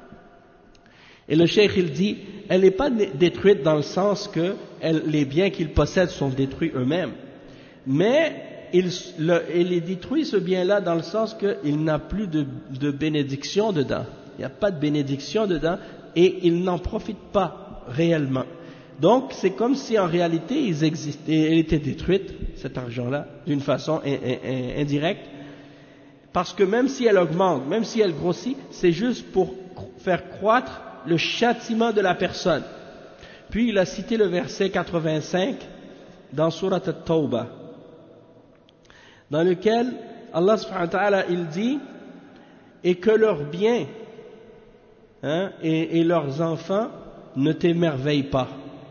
Et le cheikh il dit, elle n'est pas détruite dans le sens que elle, les biens qu'ils possèdent sont détruits eux-mêmes, mais il, le, il est détruit ce bien-là dans le sens qu'il n'a plus de, de bénédiction dedans, il n'y a pas de bénédiction dedans et il n'en profite pas réellement. Donc c'est comme si en réalité ils existaient, elle était détruite, cet argent-là, d'une façon in, in, indirecte, parce que même si elle augmente, même si elle grossit, c'est juste pour faire croître le châtiment de la personne. Puis il a cité le verset quatre-vingt-cinq dans Surat At-Tawbah, dans lequel Allah subhanahu wa ta'ala il dit et que leurs biens hein, et, et leurs enfants ne t'émerveillent pas,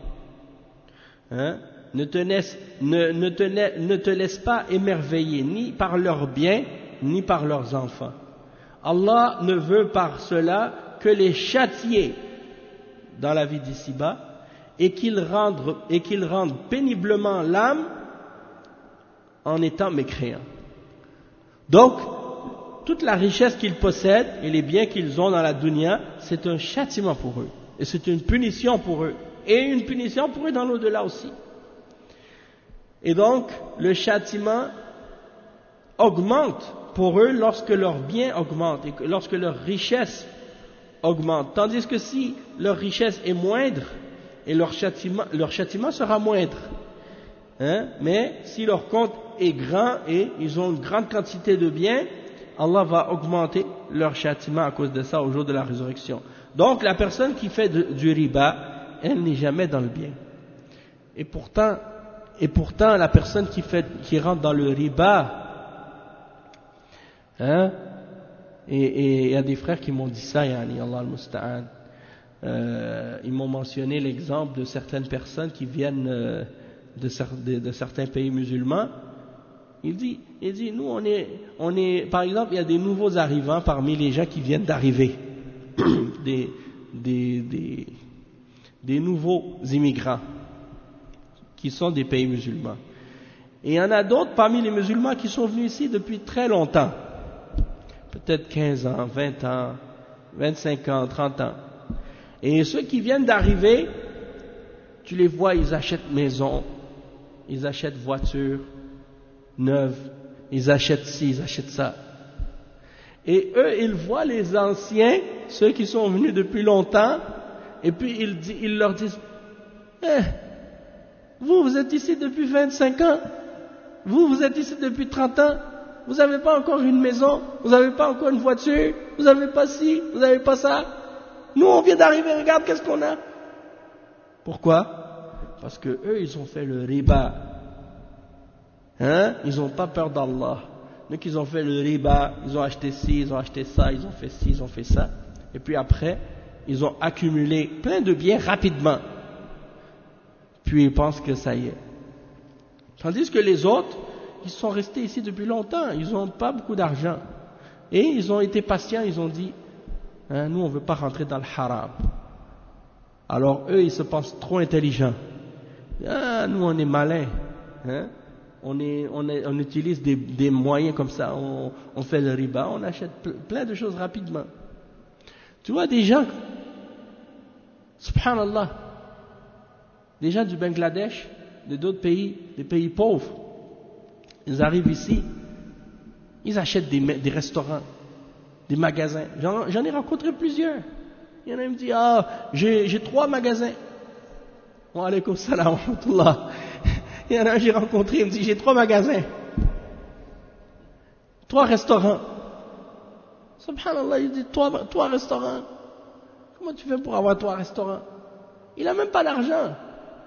hein, ne, te laisse, ne, ne, te, ne te laisse pas émerveiller ni par leurs biens ni par leurs enfants. Allah ne veut par cela que les châtier dans la vie d'ici-bas et qu'ils rendent, et qu'ils rendent péniblement l'âme en étant mécréants. Donc, toute la richesse qu'ils possèdent et les biens qu'ils ont dans la dunya, c'est un châtiment pour eux. Et c'est une punition pour eux. Et une punition pour eux dans l'au-delà aussi. Et donc, le châtiment augmente pour eux lorsque leurs biens augmentent et que lorsque leur richesse augmente. Tandis que si leur richesse est moindre, et leur châtiment, leur châtiment sera moindre. Hein? Mais si leur compte est grand et ils ont une grande quantité de biens, Allah va augmenter leur châtiment à cause de ça au jour de la résurrection. Donc la personne qui fait de, du riba, elle n'est jamais dans le bien. Et pourtant, et pourtant la personne qui, fait, qui rentre dans le riba, hein, et il y a des frères qui m'ont dit ça, yani, Allah al-Musta'an. Euh, ils m'ont mentionné l'exemple de certaines personnes qui viennent euh, de, de, de certains pays musulmans. Il dit, il dit, nous on est, on est, par exemple, il y a des nouveaux arrivants parmi les gens qui viennent d'arriver, des, des, des, des nouveaux immigrants qui sont des pays musulmans. Et il y en a d'autres parmi les musulmans qui sont venus ici depuis très longtemps, peut-être quinze ans, vingt ans, vingt-cinq ans, trente ans. Et ceux qui viennent d'arriver, tu les vois, ils achètent maison, ils achètent voiture neuve, ils achètent ci, ils achètent ça. Et eux, ils voient les anciens, ceux qui sont venus depuis longtemps, et puis ils, ils leur disent, eh, vous, vous êtes ici depuis vingt-cinq ans, vous, vous êtes ici depuis trente ans, vous n'avez pas encore une maison, vous n'avez pas encore une voiture, vous n'avez pas ci, vous n'avez pas ça. Nous, on vient d'arriver, regarde qu'est-ce qu'on a. Pourquoi? Parce que eux, ils ont fait le riba. Hein? Ils n'ont pas peur d'Allah. Donc, ils ont fait le riba, ils ont acheté ci, ils ont acheté ça, ils ont fait ci, ils ont fait ça. Et puis après, ils ont accumulé plein de biens rapidement. Puis ils pensent que ça y est. Tandis que les autres, ils sont restés ici depuis longtemps, ils n'ont pas beaucoup d'argent. Et ils ont été patients, ils ont dit, hein, nous on ne veut pas rentrer dans le haram. Alors eux, ils se pensent trop intelligents. Ah, nous on est malins. Hein? On, est, on, est, on utilise des, des moyens comme ça, on, on fait le riba, on achète plein de choses rapidement. Tu vois des gens, subhanallah, des gens du Bangladesh, de d'autres pays, des pays pauvres, ils arrivent ici, ils achètent des, des restaurants, des magasins. J'en, j'en ai rencontré plusieurs. Il y en a qui me disent, ah, j'ai, j'ai trois magasins. Wa alaykoum salam wa rahmatullah. Il y en a un, j'ai rencontré, il me dit, j'ai trois magasins, trois restaurants. Subhanallah, il dit, trois, trois restaurants. Comment tu fais pour avoir trois restaurants? Il n'a même pas d'argent.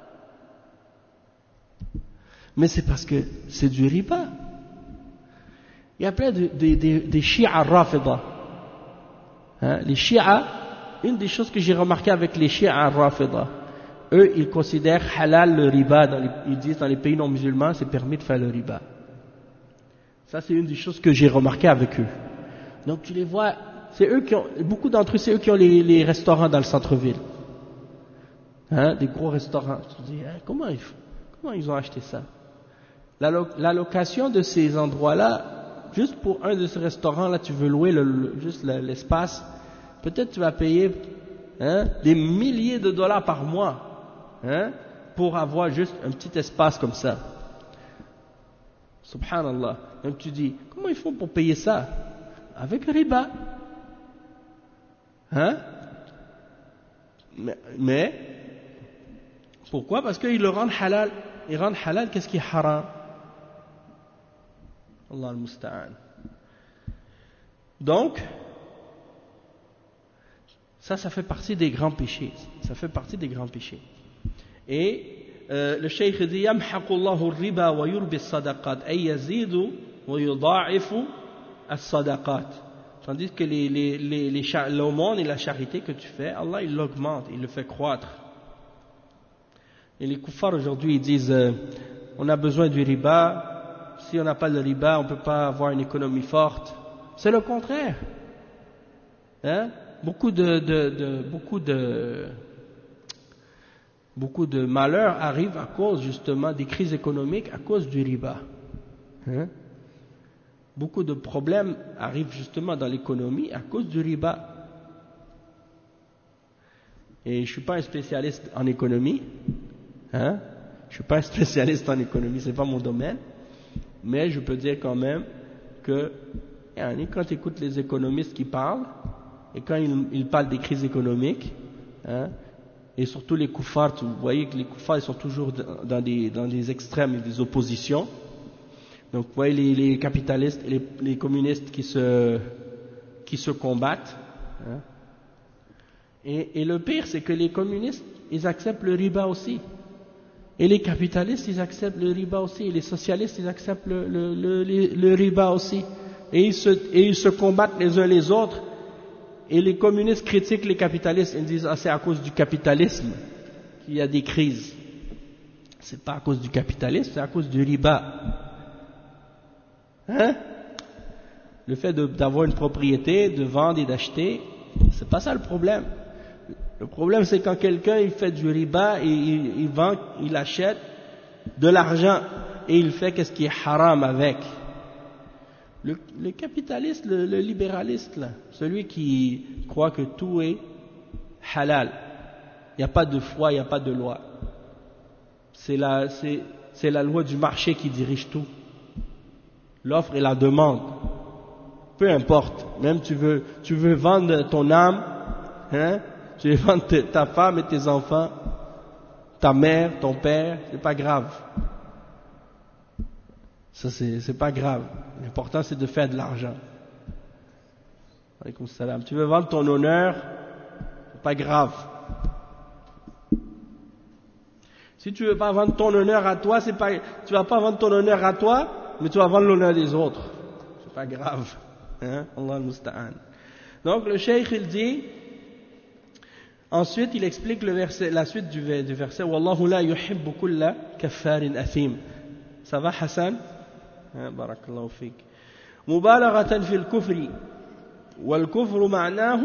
Mais c'est parce que c'est du riba. Il y a plein de, de, de, de Shia Rafida. Hein, les Shia, une des choses que j'ai remarqué avec les Shia Rafida, eux, ils considèrent halal le riba. Dans les, ils disent dans les pays non musulmans, c'est permis de faire le riba. Ça, c'est une des choses que j'ai remarqué avec eux. Donc, tu les vois, c'est eux qui ont, beaucoup d'entre eux, c'est eux qui ont les, les restaurants dans le centre-ville. Hein, des gros restaurants. Tu te dis, hein, comment, ils, comment ils ont acheté ça? La, la location de ces endroits-là, juste pour un de ces restaurants-là, tu veux louer le, le, juste l'espace, peut-être tu vas payer hein, des milliers de dollars par mois. Hein, pour avoir juste un petit espace comme ça. Subhanallah. Donc tu dis, comment ils font pour payer ça? Avec riba. Hein? Mais, mais pourquoi? Parce qu'ils le rendent halal. Ils rendent halal, qu'est-ce qui est haram? Allah al-Musta'an. Donc, ça, ça fait partie des grands péchés. Ça fait partie des grands péchés. Et euh, le cheikh dit يمحق الله الربا ويربي الصدقات أي يزيد ويضاعف الصدقات. Tandis que les, les, les, les, l'aumône et la charité que tu fais, Allah il l'augmente, il le fait croître. Et les kuffars aujourd'hui ils disent euh, on a besoin du riba, si on n'a pas de riba on ne peut pas avoir une économie forte. C'est le contraire. Hein? Beaucoup de, de, de beaucoup de Beaucoup de malheurs arrivent à cause justement des crises économiques, à cause du riba. Hein? Beaucoup de problèmes arrivent justement dans l'économie à cause du riba. Et je ne suis pas un spécialiste en économie. Hein? Je ne suis pas un spécialiste en économie, ce n'est pas mon domaine. Mais je peux dire quand même que quand tu écoutes les économistes qui parlent, et quand ils, ils parlent des crises économiques, hein, et surtout les koufars, vous voyez que les koufars ils sont toujours dans des, dans des extrêmes et des oppositions. Donc vous voyez les, les capitalistes et les, les communistes qui se, qui se combattent. Hein. Et, et le pire c'est que les communistes ils acceptent le riba aussi. Et les capitalistes ils acceptent le riba aussi. Et les socialistes ils acceptent le, le, le, le, le riba aussi. Et ils, se, et ils se combattent les uns les autres. Et les communistes critiquent les capitalistes, ils disent ah, c'est à cause du capitalisme qu'il y a des crises. C'est pas à cause du capitalisme, c'est à cause du riba. Hein? Le fait de, d'avoir une propriété, de vendre et d'acheter, c'est pas ça le problème. Le problème c'est quand quelqu'un il fait du riba, et il, il vend, il achète de l'argent et il fait qu'est-ce qui est haram avec. Le, le capitaliste, le, le libéraliste, là, celui qui croit que tout est halal, il n'y a pas de foi, il n'y a pas de loi. C'est la, c'est, c'est la loi du marché qui dirige tout. L'offre et la demande. Peu importe, même tu veux, tu veux vendre ton âme, hein, tu veux vendre te, ta femme et tes enfants, ta mère, ton père, c'est pas grave. Ça, c'est, c'est pas grave. L'important, c'est de faire de l'argent. Alaykoum salam. Tu veux vendre ton honneur, c'est pas grave. Si tu veux pas vendre ton honneur à toi, c'est pas, tu vas pas vendre ton honneur à toi, mais tu vas vendre l'honneur des autres. C'est pas grave. Hein? Allah al-Musta'an. Donc, le cheikh, il dit, ensuite, il explique le verset, la suite du, du verset, Wallahu la yuhibbu kulla kaffarin athim. Ça va, Hassan? بارك الله فيك مبالغة في الكفر والكفر معناه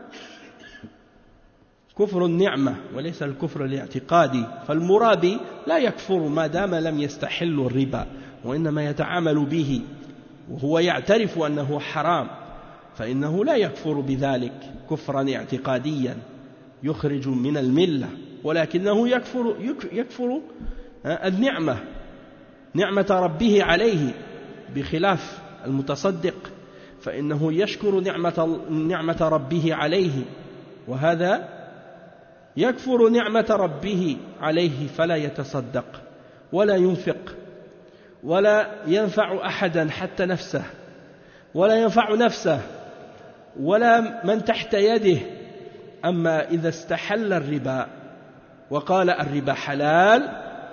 كفر النعمة وليس الكفر الاعتقادي فالمرابي لا يكفر ما دام لم يستحل الربا وإنما يتعامل به وهو يعترف أنه حرام فإنه لا يكفر بذلك كفرا اعتقاديا يخرج من الملة ولكنه يكفر, يكفر النعمة نعمة ربه عليه بخلاف المتصدق فإنه يشكر نعمة, نعمة ربه عليه وهذا يكفر نعمة ربه عليه فلا يتصدق ولا ينفق ولا ينفع أحدا حتى نفسه ولا ينفع نفسه ولا من تحت يده. أما إذا استحل الربا وقال الربا حلال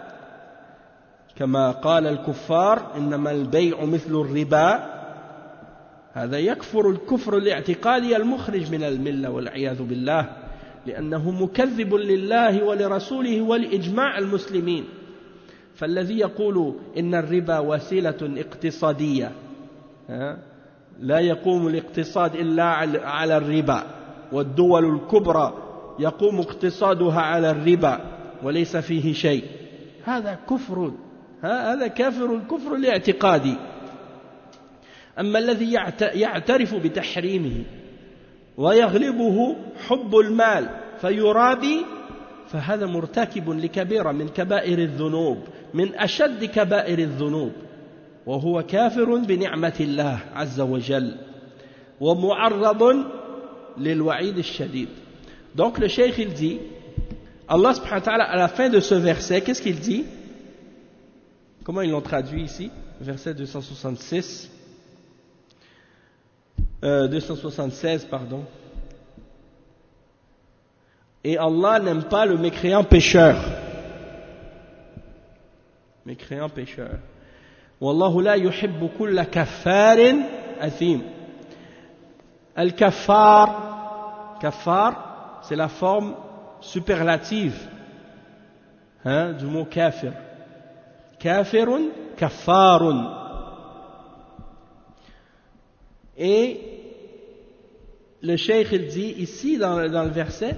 كما قال الكفار إنما البيع مثل الربا، هذا يكفر الكفر الاعتقادي المخرج من الملة والعياذ بالله، لأنه مكذب لله ولرسوله ولإجماع المسلمين. فالذي يقول إن الربا وسيلة اقتصادية، لا يقوم الاقتصاد إلا على الربا، والدول الكبرى يقوم اقتصادها على الربا وليس فيه شيء، هذا كفر، هذا كافر الكفر الاعتقادي. أما الذي يعترف بتحريمه ويغلبه حب المال فيرابي، فهذا مرتكب لكبيرة من كبائر الذنوب، من أشد كبائر الذنوب، وهو كافر بنعمة الله عز وجل ومعرض للوعيد الشديد. Donc le cheikh il dit, Allah subhanahu wa ta'ala à la fin de ce verset, qu'est-ce qu'il dit? Comment ils l'ont traduit ici? Verset deux cent soixante-six, euh, deux cent soixante-seize, pardon. Et Allah n'aime pas le mécréant pécheur. Mécréant pécheur. Wallahu la yuhibbu kulla kaffarin athim. Al-kaffar, kaffar, c'est la forme superlative, hein, du mot kafir. Kafirun, kaffarun. Et le cheikh il dit ici dans, dans le verset,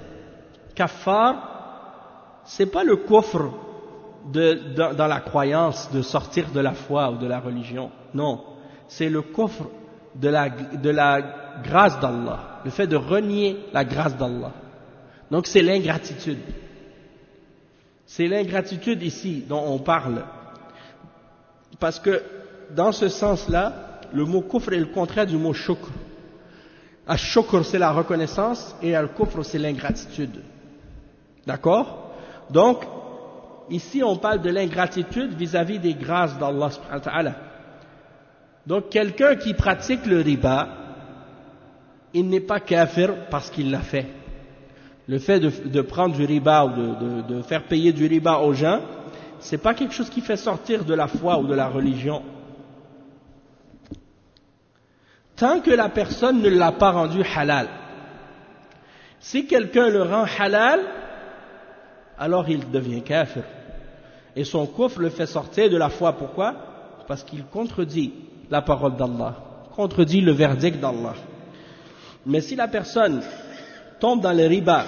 kaffar, c'est pas le kufr de, de, dans la croyance de sortir de la foi ou de la religion. Non, c'est le kufr de la, de la grâce d'Allah, le fait de renier la grâce d'Allah. Donc c'est l'ingratitude. C'est l'ingratitude ici dont on parle. Parce que dans ce sens-là, le mot kufr est le contraire du mot shukr. Al-shukr c'est la reconnaissance et al-kufr c'est l'ingratitude. D'accord? Donc, ici on parle de l'ingratitude vis-à-vis des grâces d'Allah subhanahu wa ta'ala. Donc quelqu'un qui pratique le riba, il n'est pas kafir parce qu'il l'a fait. Le fait de, de prendre du riba ou de, de, de faire payer du riba aux gens, c'est pas quelque chose qui fait sortir de la foi ou de la religion. Tant que la personne ne l'a pas rendu halal. Si quelqu'un le rend halal, alors il devient kafir. Et son kufr le fait sortir de la foi. Pourquoi? Parce qu'il contredit la parole d'Allah, contredit le verdict d'Allah. Mais si la personne tombe dans le riba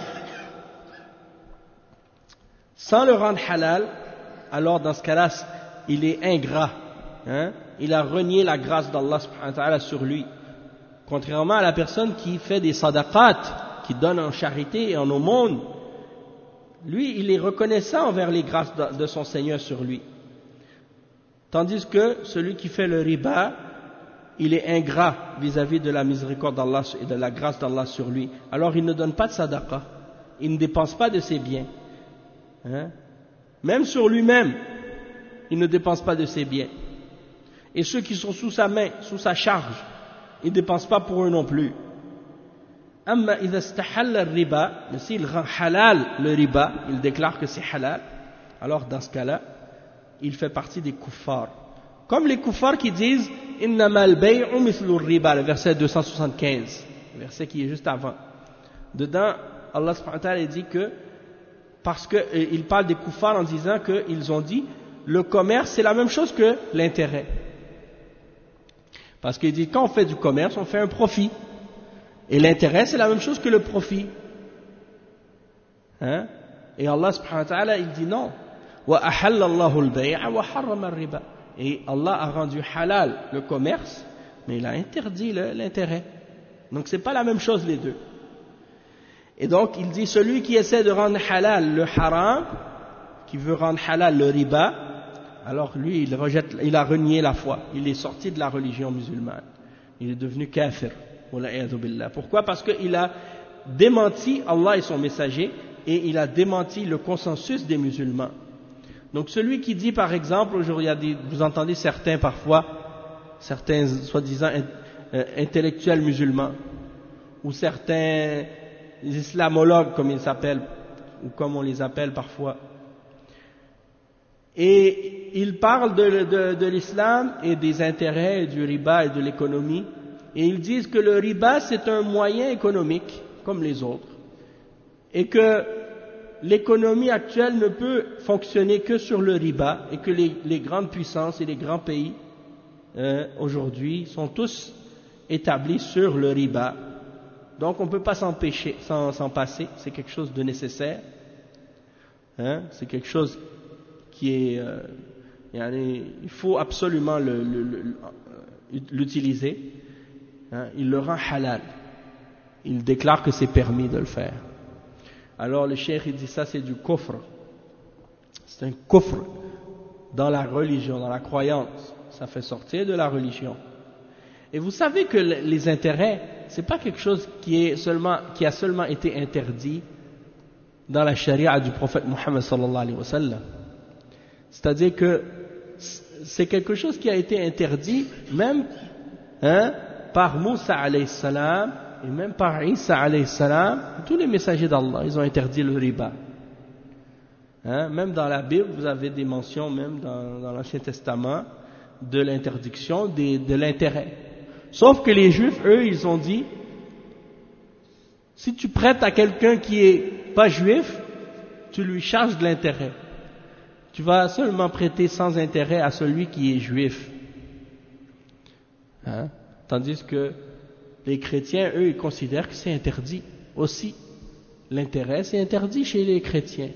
sans le rendre halal, alors dans ce cas-là, il est ingrat. Hein? Il a renié la grâce d'Allah subhanahu wa ta'ala sur lui. Contrairement à la personne qui fait des sadaqat, qui donne en charité et en aumône, lui, il est reconnaissant envers les grâces de son Seigneur sur lui. Tandis que celui qui fait le riba, il est ingrat vis-à-vis de la miséricorde d'Allah et de la grâce d'Allah sur lui. Alors il ne donne pas de sadaqa, il ne dépense pas de ses biens. Hein? Même sur lui-même, il ne dépense pas de ses biens. Et ceux qui sont sous sa main, sous sa charge, il ne dépense pas pour eux non plus. Amma idha istahalla al-riba, mais s'il rend halal le riba, il déclare que c'est halal, alors dans ce cas-là, il fait partie des kuffars. Comme les kuffars qui disent innama al-bay'u mithlu al-riba, le verset deux cent soixante-quinze, le verset qui est juste avant. Dedans, Allah subhanahu wa ta'ala dit que, parce qu'il parle des kuffars en disant qu'ils ont dit le commerce c'est la même chose que l'intérêt. Parce qu'il dit quand on fait du commerce, on fait un profit. Et l'intérêt, c'est la même chose que le profit. Hein? Et Allah subhanahu wa ta'ala, il dit non. Wa ahallallahu al-bay'a wa harrama ar-riba. Et Allah a rendu halal le commerce, mais il a interdit l'intérêt. Donc c'est pas la même chose les deux. Et donc il dit celui qui essaie de rendre halal le haram, qui veut rendre halal le riba, alors lui il rejette, il a renié la foi, il est sorti de la religion musulmane, il est devenu kafir. Pourquoi? Parce qu'il a démenti Allah et son messager et il a démenti le consensus des musulmans. Donc celui qui dit par exemple, aujourd'hui, il y a des, vous entendez certains parfois, certains soi-disant intellectuels musulmans, ou certains islamologues comme ils s'appellent, ou comme on les appelle parfois, et ils parlent de, de, de l'islam et des intérêts et du riba et de l'économie, et ils disent que le riba c'est un moyen économique comme les autres, et que l'économie actuelle ne peut fonctionner que sur le riba, et que les, les grandes puissances et les grands pays euh, aujourd'hui sont tous établis sur le riba. Donc on ne peut pas s'empêcher, s'en, s'en passer, c'est quelque chose de nécessaire, hein, c'est quelque chose qui est, euh, il faut absolument le, le, le, l'utiliser, hein, il le rend halal, il déclare que c'est permis de le faire. Alors le cheikh il dit ça c'est du kufr, c'est un kufr dans la religion, dans la croyance, ça fait sortir de la religion. Et vous savez que les intérêts, c'est pas quelque chose qui est seulement, qui a seulement été interdit dans la charia du prophète Mohammed sallallahu alayhi wa sallam. C'est-à-dire que c'est quelque chose qui a été interdit même hein, par Moussa alayhi salam et même par Isa alayhi salam. Tous les messagers d'Allah, ils ont interdit le riba. Hein, même dans la Bible, vous avez des mentions, même dans, dans l'Ancien Testament, de l'interdiction des, de l'intérêt. Sauf que les Juifs, eux, ils ont dit, si tu prêtes à quelqu'un qui est pas juif, tu lui charges de l'intérêt. Tu vas seulement prêter sans intérêt à celui qui est juif. Hein? Tandis que les chrétiens, eux, ils considèrent que c'est interdit aussi. L'intérêt, c'est interdit chez les chrétiens.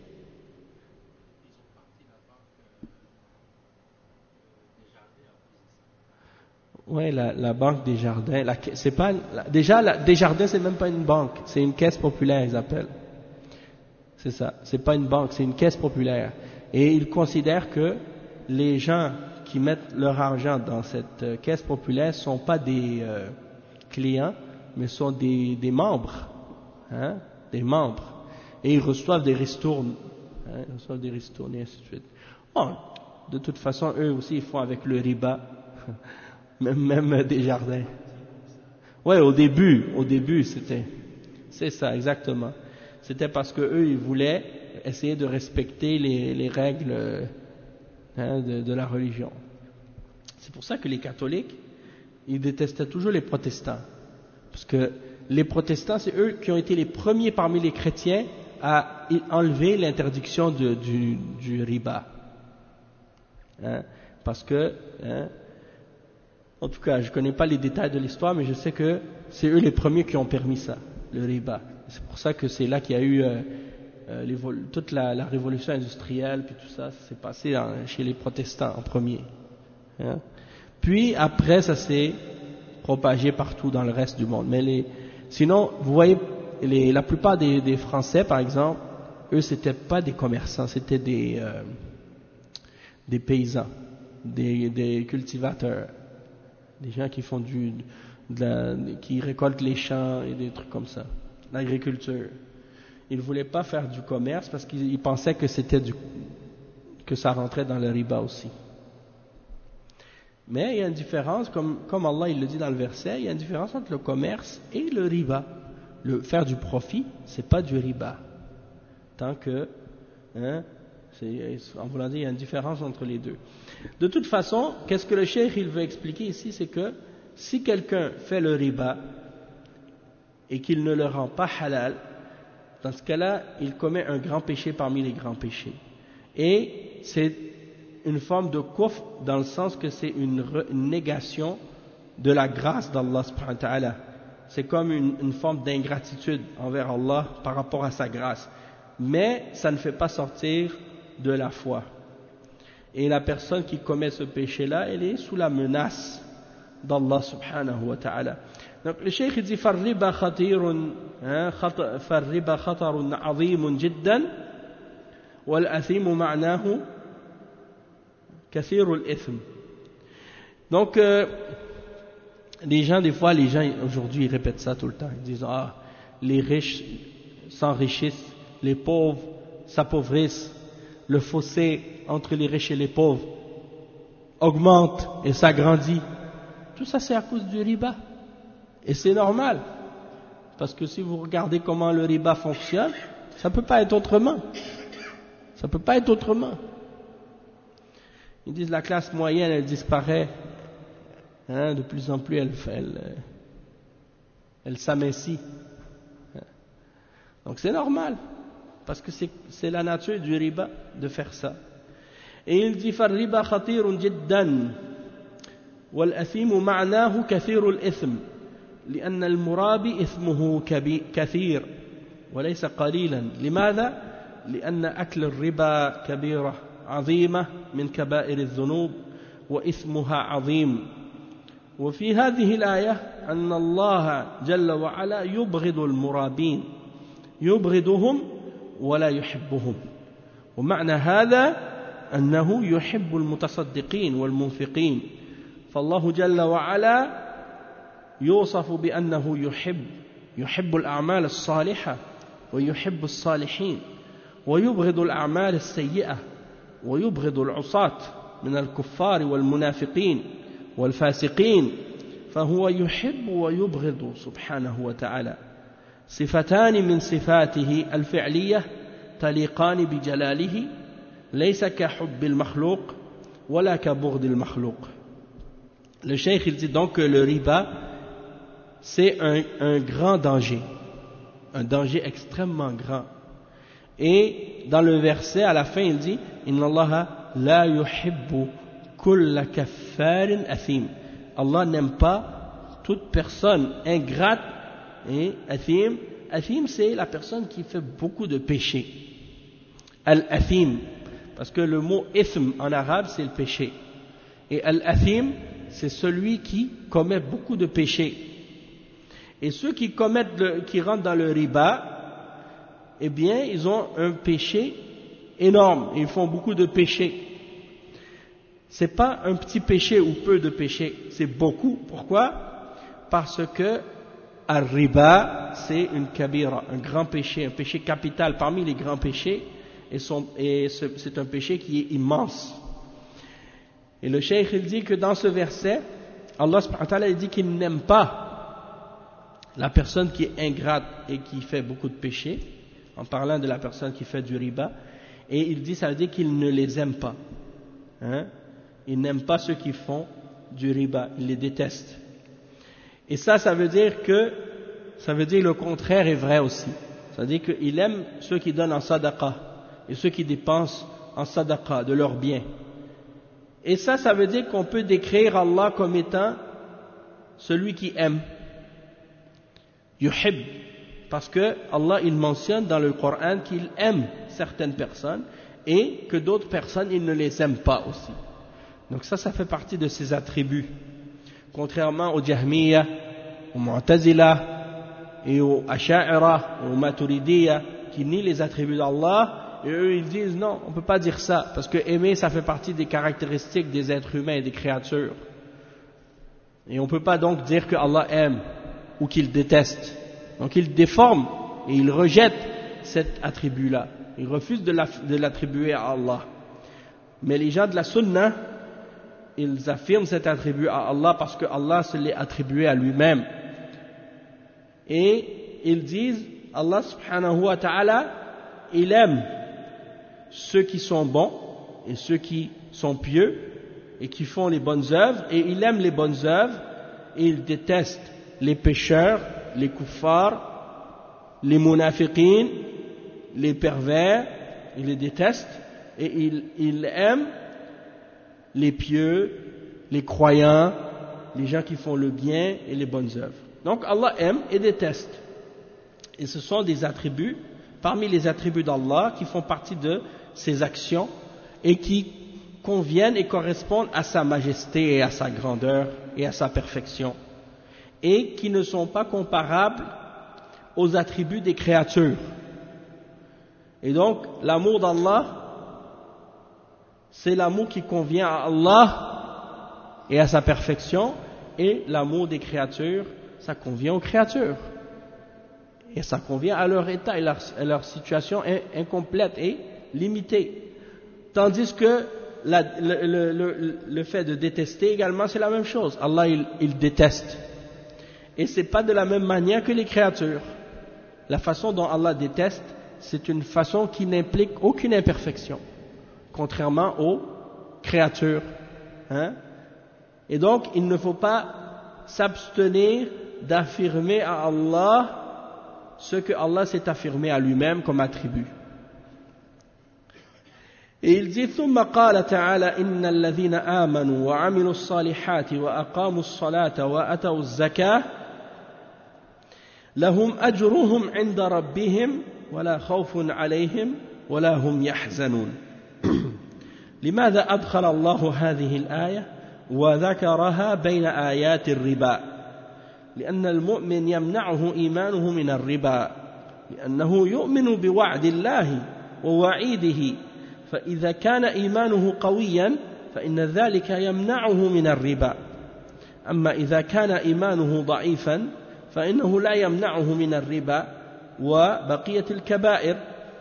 Oui, la, la banque des jardins. La, c'est pas, la, déjà, la, des jardins, c'est même pas une banque, c'est une caisse populaire, ils appellent. C'est ça. C'est pas une banque, c'est une caisse populaire. Et ils considèrent que les gens qui mettent leur argent dans cette euh, caisse populaire sont pas des euh, clients, mais sont des, des membres, hein, des membres. Et ils reçoivent des ristournes, hein, ils reçoivent des ristournes et ainsi de suite. Bon, de toute façon, eux aussi, ils font avec le riba. Même, même des jardins. Ouais, au début, au début, c'était, c'est ça, exactement. C'était parce que eux, ils voulaient essayer de respecter les, les règles hein, de, de la religion. C'est pour ça que les catholiques, ils détestaient toujours les protestants. Parce que les protestants, c'est eux qui ont été les premiers parmi les chrétiens à enlever l'interdiction de, du, du riba. Hein, parce que, hein, en tout cas, je ne connais pas les détails de l'histoire, mais je sais que c'est eux les premiers qui ont permis ça, le riba. C'est pour ça que c'est là qu'il y a eu euh, euh, toute la, la révolution industrielle, puis tout ça, ça s'est passé en, chez les protestants en premier. Hein. Puis après, ça s'est propagé partout dans le reste du monde. Mais les, sinon, vous voyez, les, la plupart des, des Français, par exemple, eux, c'était pas des commerçants, c'était des, euh, des paysans, des, des cultivateurs. Des gens qui font du, de la, qui récoltent les champs et des trucs comme ça, l'agriculture. Ils ne voulaient pas faire du commerce parce qu'ils pensaient que c'était du, que ça rentrait dans le riba aussi. Mais il y a une différence, comme, comme Allah il le dit dans le verset, il y a une différence entre le commerce et le riba. Le faire du profit, c'est pas du riba. Tant que, hein, c'est, en voulant dire, il y a une différence entre les deux. De toute façon, qu'est-ce que le cheikh il veut expliquer ici, c'est que si quelqu'un fait le riba et qu'il ne le rend pas halal, dans ce cas-là, il commet un grand péché parmi les grands péchés. Et c'est une forme de kufr dans le sens que c'est une, une négation de la grâce d'Allah subhanahu wa ta'ala. C'est comme une, une forme d'ingratitude envers Allah par rapport à sa grâce. Mais ça ne fait pas sortir de la foi. Et la personne qui commet ce péché-là, elle est sous la menace d'Allah subhanahu wa ta'ala. Donc le cheikh dit فَالرِّبَا خَطِيرٌ فَالرِّبَا خَطَرٌ عَظِيمٌ جِدًّا وَالْأَثِيمُ مَعْنَاهُ كَثِيرُ الْإِثْمِ. Donc euh, les gens, des fois, les gens aujourd'hui ils répètent ça tout le temps. Ils disent ah, les riches s'enrichissent les pauvres s'appauvrissent, le fossé entre les riches et les pauvres augmente et s'agrandit. Tout ça c'est à cause du riba. Et c'est normal. Parce que si vous regardez comment le riba fonctionne, ça ne peut pas être autrement. Ça ne peut pas être autrement. Ils disent la classe moyenne, elle disparaît. Hein, de plus en plus, elle, elle, elle s'amincit. Donc c'est normal. Parce que c'est, c'est la nature du riba de faire ça. Et il dit فالربا خطير جدا والأثيم معناه كثير الإثم لأن المرابي إثمه كثير وليس قليلا. لماذا؟ لأن أكل الربا كبيرة عظيمة من كبائر الذنوب وإثمها عظيم. وفي هذه الآية أن الله جل وعلا يبغض المرابين يبغضهم ولا يحبهم. ومعنى هذا أنه يحب المتصدقين والمنفقين. فالله جل وعلا يوصف بأنه يحب يحب الأعمال الصالحة ويحب الصالحين ويبغض الأعمال السيئة ويبغض العصاة من الكفار والمنافقين والفاسقين. فهو يحب ويبغض سبحانه وتعالى. صفتان من صفاته الفعلية تليقان بجلاله ليس كحب المخلوق ولا كبغض المخلوق. Le cheikh il dit donc que le riba c'est un, un grand danger, un danger extrêmement grand. Et dans le verset à la fin il dit Inna Allah la yuhibbu kulla kaffarin athim. Allah n'aime pas toute personne ingrate et athim. Athim c'est la personne qui fait beaucoup de péchés. Al-athim, parce que le mot ithm en arabe c'est le péché. Et al-athim c'est celui qui commet beaucoup de péchés. Et ceux qui commettent le, qui rentrent dans le riba, eh bien, ils ont un péché énorme. Ils font beaucoup de péchés. C'est pas un petit péché ou peu de péchés, c'est beaucoup. Pourquoi? Parce que al-riba, c'est une kabira, un grand péché, un péché capital parmi les grands péchés, et, son, et c'est un péché qui est immense. Et le cheikh il dit que dans ce verset, Allah subhanahu wa ta'ala dit qu'il n'aime pas la personne qui est ingrate et qui fait beaucoup de péchés, en parlant de la personne qui fait du riba, et il dit, ça veut dire qu'il ne les aime pas. Hein? Il n'aime pas ceux qui font du riba, il les déteste. Et ça, ça veut dire que, ça veut dire le contraire est vrai aussi. Ça veut dire qu'il aime ceux qui donnent en sadaqa, et ceux qui dépensent en sadaqa de leurs biens. Et ça, ça veut dire qu'on peut décrire Allah comme étant celui qui aime. Yuhib. Parce que Allah, il mentionne dans le Coran qu'il aime certaines personnes et que d'autres personnes, il ne les aime pas aussi. Donc ça, ça fait partie de ses attributs. Contrairement aux Jahmiya, aux Mu'tazila et aux Asha'ira, aux Maturidiyya, qui nient les attributs d'Allah. Et eux, ils disent non, on ne peut pas dire ça, parce que aimer, ça fait partie des caractéristiques des êtres humains et des créatures. Et on ne peut pas donc dire que Allah aime ou qu'il déteste. Donc il déforme et il rejette cet attribut-là. Il refuse de l'attribuer à Allah. Mais les gens de la Sunna, ils affirment cet attribut à Allah parce que Allah se l'est attribué à lui-même. Et ils disent, Allah subhanahu wa ta'ala, il aime ceux qui sont bons et ceux qui sont pieux et qui font les bonnes œuvres, et il aime les bonnes œuvres et il déteste les pécheurs, les kuffars, les munafiqin, les pervers, il les déteste, et il, il aime les pieux, les croyants, les gens qui font le bien et les bonnes œuvres. Donc Allah aime et déteste, et ce sont des attributs parmi les attributs d'Allah qui font partie de ses actions et qui conviennent et correspondent à sa majesté et à sa grandeur et à sa perfection, et qui ne sont pas comparables aux attributs des créatures. Et donc l'amour d'Allah, c'est l'amour qui convient à Allah et à sa perfection, et l'amour des créatures, ça convient aux créatures. Et ça convient à leur état et leur, à leur situation incomplète et limitée. Tandis que la, le, le, le, le fait de détester également, c'est la même chose. Allah, il, il déteste. Et ce n'est pas de la même manière que les créatures. La façon dont Allah déteste, c'est une façon qui n'implique aucune imperfection, contrairement aux créatures. Hein? Et donc, il ne faut pas s'abstenir d'affirmer à Allah ce que Allah s'est affirmé à lui-même comme attribut. Et il dit ثم قال تعالى إن الذين آمنوا وعملوا الصالحات وأقاموا الصلاة وأتوا الزكاة لهم أجرهم عند ربهم ولا خوف عليهم ولا هم يحزنون. لماذا أدخل الله هذه الآية وذكرها بين آيات الربا؟ لأن المؤمن يمنعه إيمانه من الربا، لأنه يؤمن بوعد الله ووعيده، فإذا كان إيمانه قويا فإن ذلك يمنعه من الربا. أما إذا كان إيمانه ضعيفا فإنه لا يمنعه من الربا وبقية الكبائر.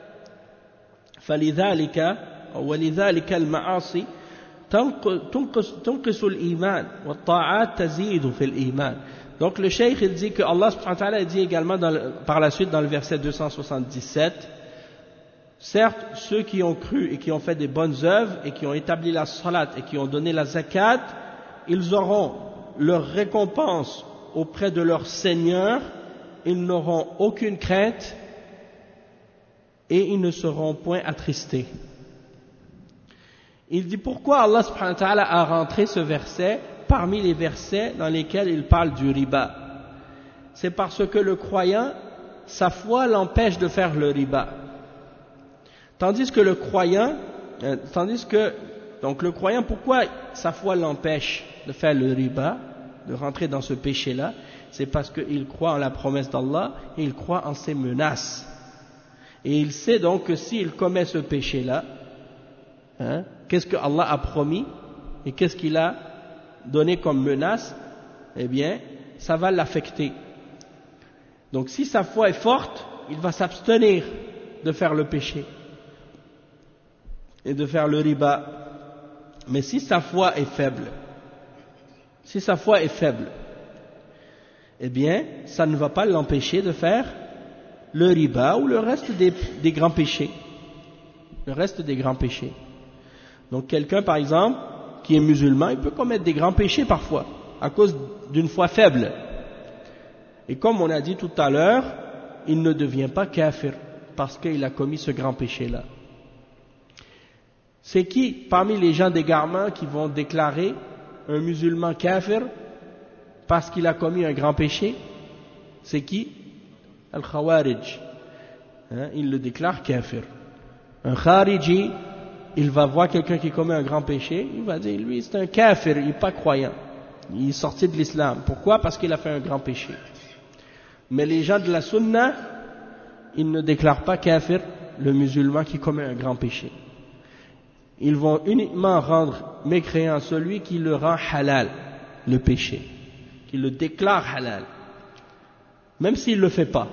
فلذلك ولذلك المعاصي تنقص, تنقص الإيمان والطاعات تزيد في الإيمان. Donc le cheikh il dit que Allah subhanahu wa ta'ala dit également dans le, par la suite dans le verset deux cent soixante-dix-sept, certes ceux qui ont cru et qui ont fait des bonnes œuvres et qui ont établi la salat et qui ont donné la zakat, ils auront leur récompense auprès de leur Seigneur, ils n'auront aucune crainte et ils ne seront point attristés. Il dit pourquoi Allah subhanahu wa ta'ala a rentré ce verset parmi les versets dans lesquels il parle du riba. C'est parce que le croyant, sa foi l'empêche de faire le riba. Tandis que le croyant, euh, tandis que, donc le croyant, pourquoi sa foi l'empêche de faire le riba, de rentrer dans ce péché-là? C'est parce qu'il croit en la promesse d'Allah et il croit en ses menaces. Et il sait donc que s'il commet ce péché-là, hein, qu'est-ce que Allah a promis et qu'est-ce qu'il a donné comme menace? Eh bien, ça va l'affecter. Donc si sa foi est forte, il va s'abstenir de faire le péché et de faire le riba. Mais si sa foi est faible, si sa foi est faible, eh bien, ça ne va pas l'empêcher de faire le riba ou le reste des, des grands péchés. Le reste des grands péchés. Donc quelqu'un, par exemple, qui est musulman, il peut commettre des grands péchés parfois, à cause d'une foi faible. Et comme on a dit tout à l'heure, il ne devient pas kafir, parce qu'il a commis ce grand péché-là. C'est qui, parmi les gens d'égarement, qui vont déclarer un musulman kafir, parce qu'il a commis un grand péché? C'est qui? Al-Khawarij. Hein, il le déclare kafir. Un Khariji, il va voir quelqu'un qui commet un grand péché, il va dire, lui c'est un kafir, il n'est pas croyant, il est sorti de l'islam. Pourquoi? Parce qu'il a fait un grand péché. Mais les gens de la sunna, ils ne déclarent pas kafir le musulman qui commet un grand péché. Ils vont uniquement rendre mécréant celui qui le rend halal, le péché, qui le déclare halal, même s'il ne le fait pas.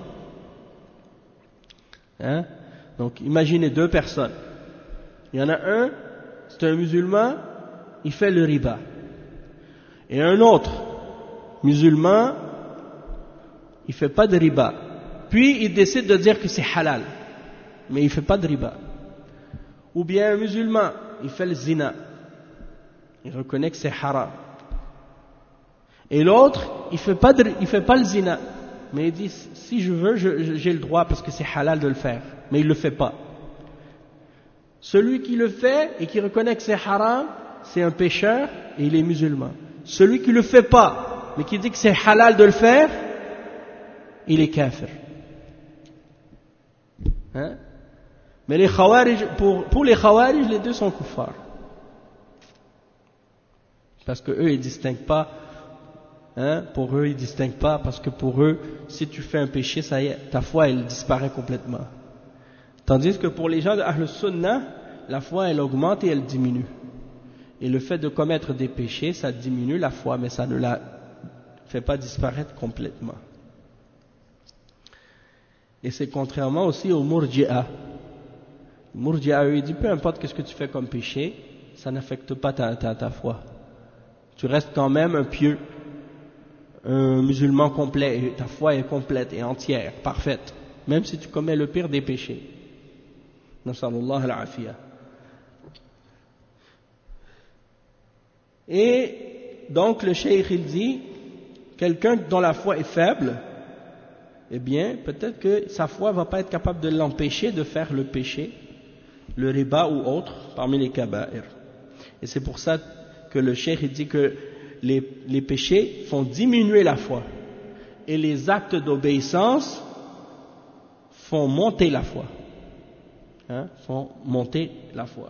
Hein? Donc imaginez deux personnes. Il y en a un, c'est un musulman, il fait le riba. Et un autre, musulman, il ne fait pas de riba. Puis il décide de dire que c'est halal, mais il ne fait pas de riba. Ou bien un musulman, il fait le zina, il reconnaît que c'est haram. Et l'autre, il fait pas de, il fait pas le zina, mais il dit si je veux, je, j'ai le droit parce que c'est halal de le faire, mais il le fait pas. Celui qui le fait et qui reconnaît que c'est haram, c'est un pécheur et il est musulman. Celui qui le fait pas, mais qui dit que c'est halal de le faire, il est kafir. Hein? Mais les khawarij, pour, pour les khawarij, les deux sont kuffars. Parce que eux, ils distinguent pas. Hein? Pour eux, ils distinguent pas parce que pour eux, si tu fais un péché, ça y est, ta foi, elle disparaît complètement. Tandis que pour les gens de Ahl Sunnah, la foi, elle augmente et elle diminue. Et le fait de commettre des péchés, ça diminue la foi, mais ça ne la fait pas disparaître complètement. Et c'est contrairement aussi au murji'a. Le murji'a, il dit, peu importe qu'est-ce que tu fais comme péché, ça n'affecte pas ta, ta, ta foi. Tu restes quand même un pieux, un musulman complet, et ta foi est complète et entière, parfaite, même si tu commets le pire des péchés. Nasallallahu al-afiyah. Et donc le cheikh il dit, quelqu'un dont la foi est faible, eh bien peut-être que sa foi ne va pas être capable de l'empêcher de faire le péché, le riba ou autre parmi les kaba'ir. Et c'est pour ça que le cheikh il dit que les, les péchés font diminuer la foi et les actes d'obéissance font monter la foi, hein, font monter la foi.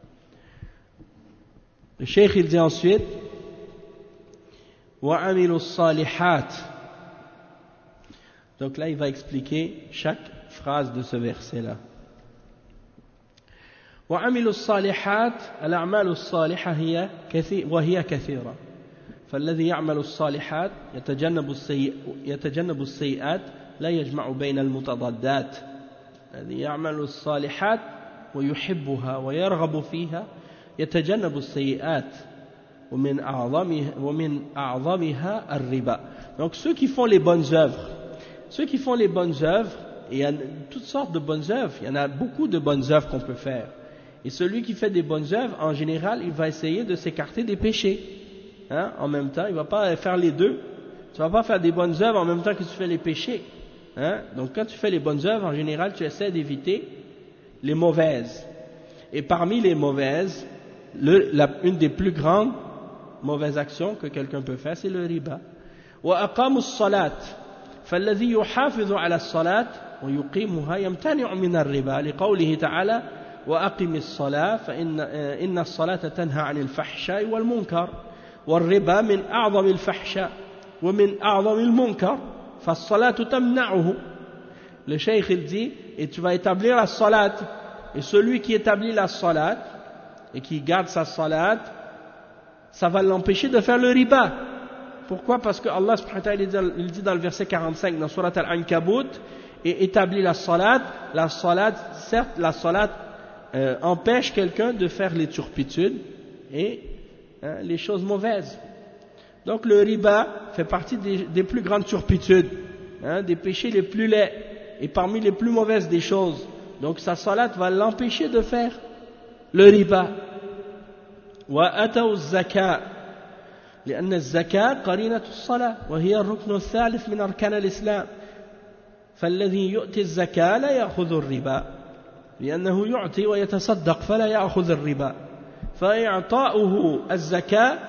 Le cheikh il dit ensuite وَعَمِلُوا الصَّالِحَاتِ. Donc là il va expliquer chaque phrase de ce verset là. وَعَمِلُوا الصَّالِحَاتِ الْأَعْمَالُ الصَّالِحَةِ هي كثير وهي كثيرة فالذي يعمل الصالحات يتجنب السيئ يتجنب السيئات لا يجمع بين المتضادات الذي يعمل الصالحات ويحبها ويرغب فيها يتجنب السيئات ومن أعظمها ومن أعظمها الربا. Donc ceux qui font les bonnes œuvres, ceux qui font les bonnes œuvres, il y a toutes sortes de bonnes œuvres, il y en a beaucoup de bonnes œuvres qu'on peut faire. Et celui qui fait des bonnes œuvres, en général, il va essayer de s'écarter des péchés. Hein? En même temps, il ne va pas faire les deux. Tu ne vas pas faire des bonnes œuvres en même temps que tu fais les péchés. Hein? Donc quand tu fais les bonnes œuvres, en général, tu essaies d'éviter les mauvaises. Et parmi les mauvaises, le, la, une des plus grandes mauvaises actions que quelqu'un peut faire, c'est le riba. وَأَقَامُوا الصَّلَاةِ فَالَّذِي يُحَافِظُ عَلَى الصَّلَاةِ وَيُقِيمُهَا يَمْتَنِعُ مِنَ الرِّبَا لقوله تعالى وأقم الصلاة فإن إن الصلاة تنهى عن الفحشاء والمنكر والربا من أعظم الفحشاء ومن أعظم المنكر فالصلاة تمنعه. Le cheikh il dit, et tu vas établir la salat, et celui qui établit la salat et qui garde sa salat, ça va l'empêcher de faire le riba. Pourquoi? Parce que Allah subhanahu wa ta'ala il dit dans le verset quarante-cinq dans Surat Al-Ankabut, et établit la salat, la salat, certes la salat Euh, empêche quelqu'un de faire les turpitudes et hein, les choses mauvaises. Donc le riba fait partie des, des plus grandes turpitudes, hein, des péchés les plus laids et parmi les plus mauvaises des choses. Donc sa salat va l'empêcher de faire le riba. وَأَتَوْا الزَّكَاةَ لأن الزكاة قرينة الصلاة وهي الركن الثالث من أركان الإسلام فالذي يؤتي الزكاة لا يأخذ الربا لأنه يعطي ويتصدق فلا يأخذ الربا فإعطاؤه الزكاة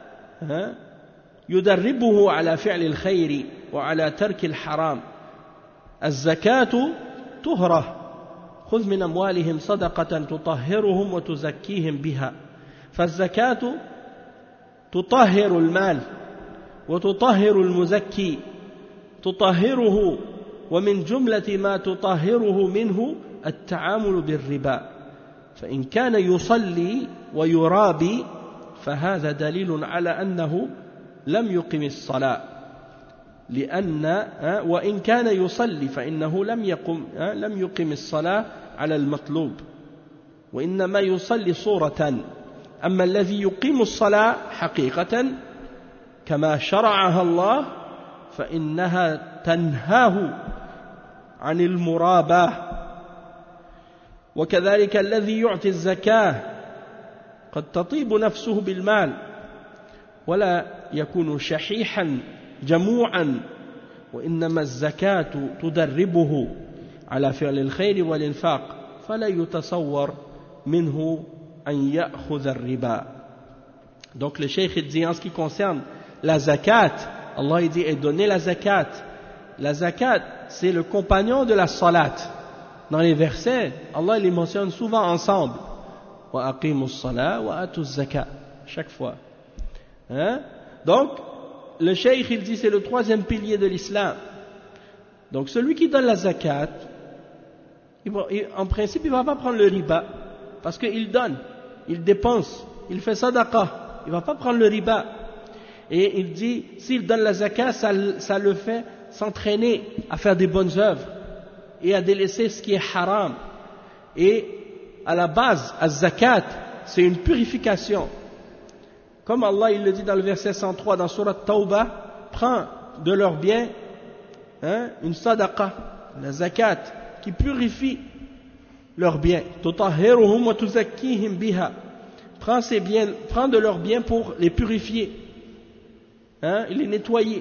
يدربه على فعل الخير وعلى ترك الحرام. الزكاة طهرة خذ من أموالهم صدقة تطهرهم وتزكيهم بها. فالزكاة تطهر المال وتطهر المزكي تطهره ومن جملة ما تطهره منه التعامل بالربا فإن كان يصلي ويرابي فهذا دليل على أنه لم يقم الصلاة لأن وإن كان يصلي فإنه لم يقم لم يقم الصلاة على المطلوب وإنما يصلي صورة. أما الذي يقيم الصلاة حقيقة كما شرعها الله فإنها تنهاه عن المراباة. وكذلك الذي يعطي الزكاة قد تطيب نفسه بالمال ولا يكون شحيحا جموعا وإنما الزكاة تدربه على فعل الخير والإنفاق فلا يتصور منه أن يأخذ الربا. Donc le cheikh dit en ce qui concerne la zakat, Allah il dit et donnez la zakat. La zakat c'est le compagnon de la salat. Dans les versets, Allah les mentionne souvent ensemble. Wa aqimus salat wa atuz zakat. Chaque fois. Hein? Donc, le cheikh il dit c'est le troisième pilier de l'islam. Donc celui qui donne la zakat, il va, il, en principe il ne va pas prendre le riba. Parce qu'il donne, il dépense, il fait sadaqa. Il ne va pas prendre le riba. Et il dit, s'il donne la zakat, ça, ça le fait s'entraîner à faire des bonnes œuvres. et à délaisser ce qui est haram. Et à la base, az-zakat, c'est une purification. Comme Allah il le dit dans le verset cent trois dans Surat Tawbah, prends de leurs biens hein, une sadaqa, la zakat, qui purifie leurs biens. Tutahhiruhum wa tuzakkihim biha. Prends ces biens, prends de leurs biens pour les purifier, hein, et les nettoyer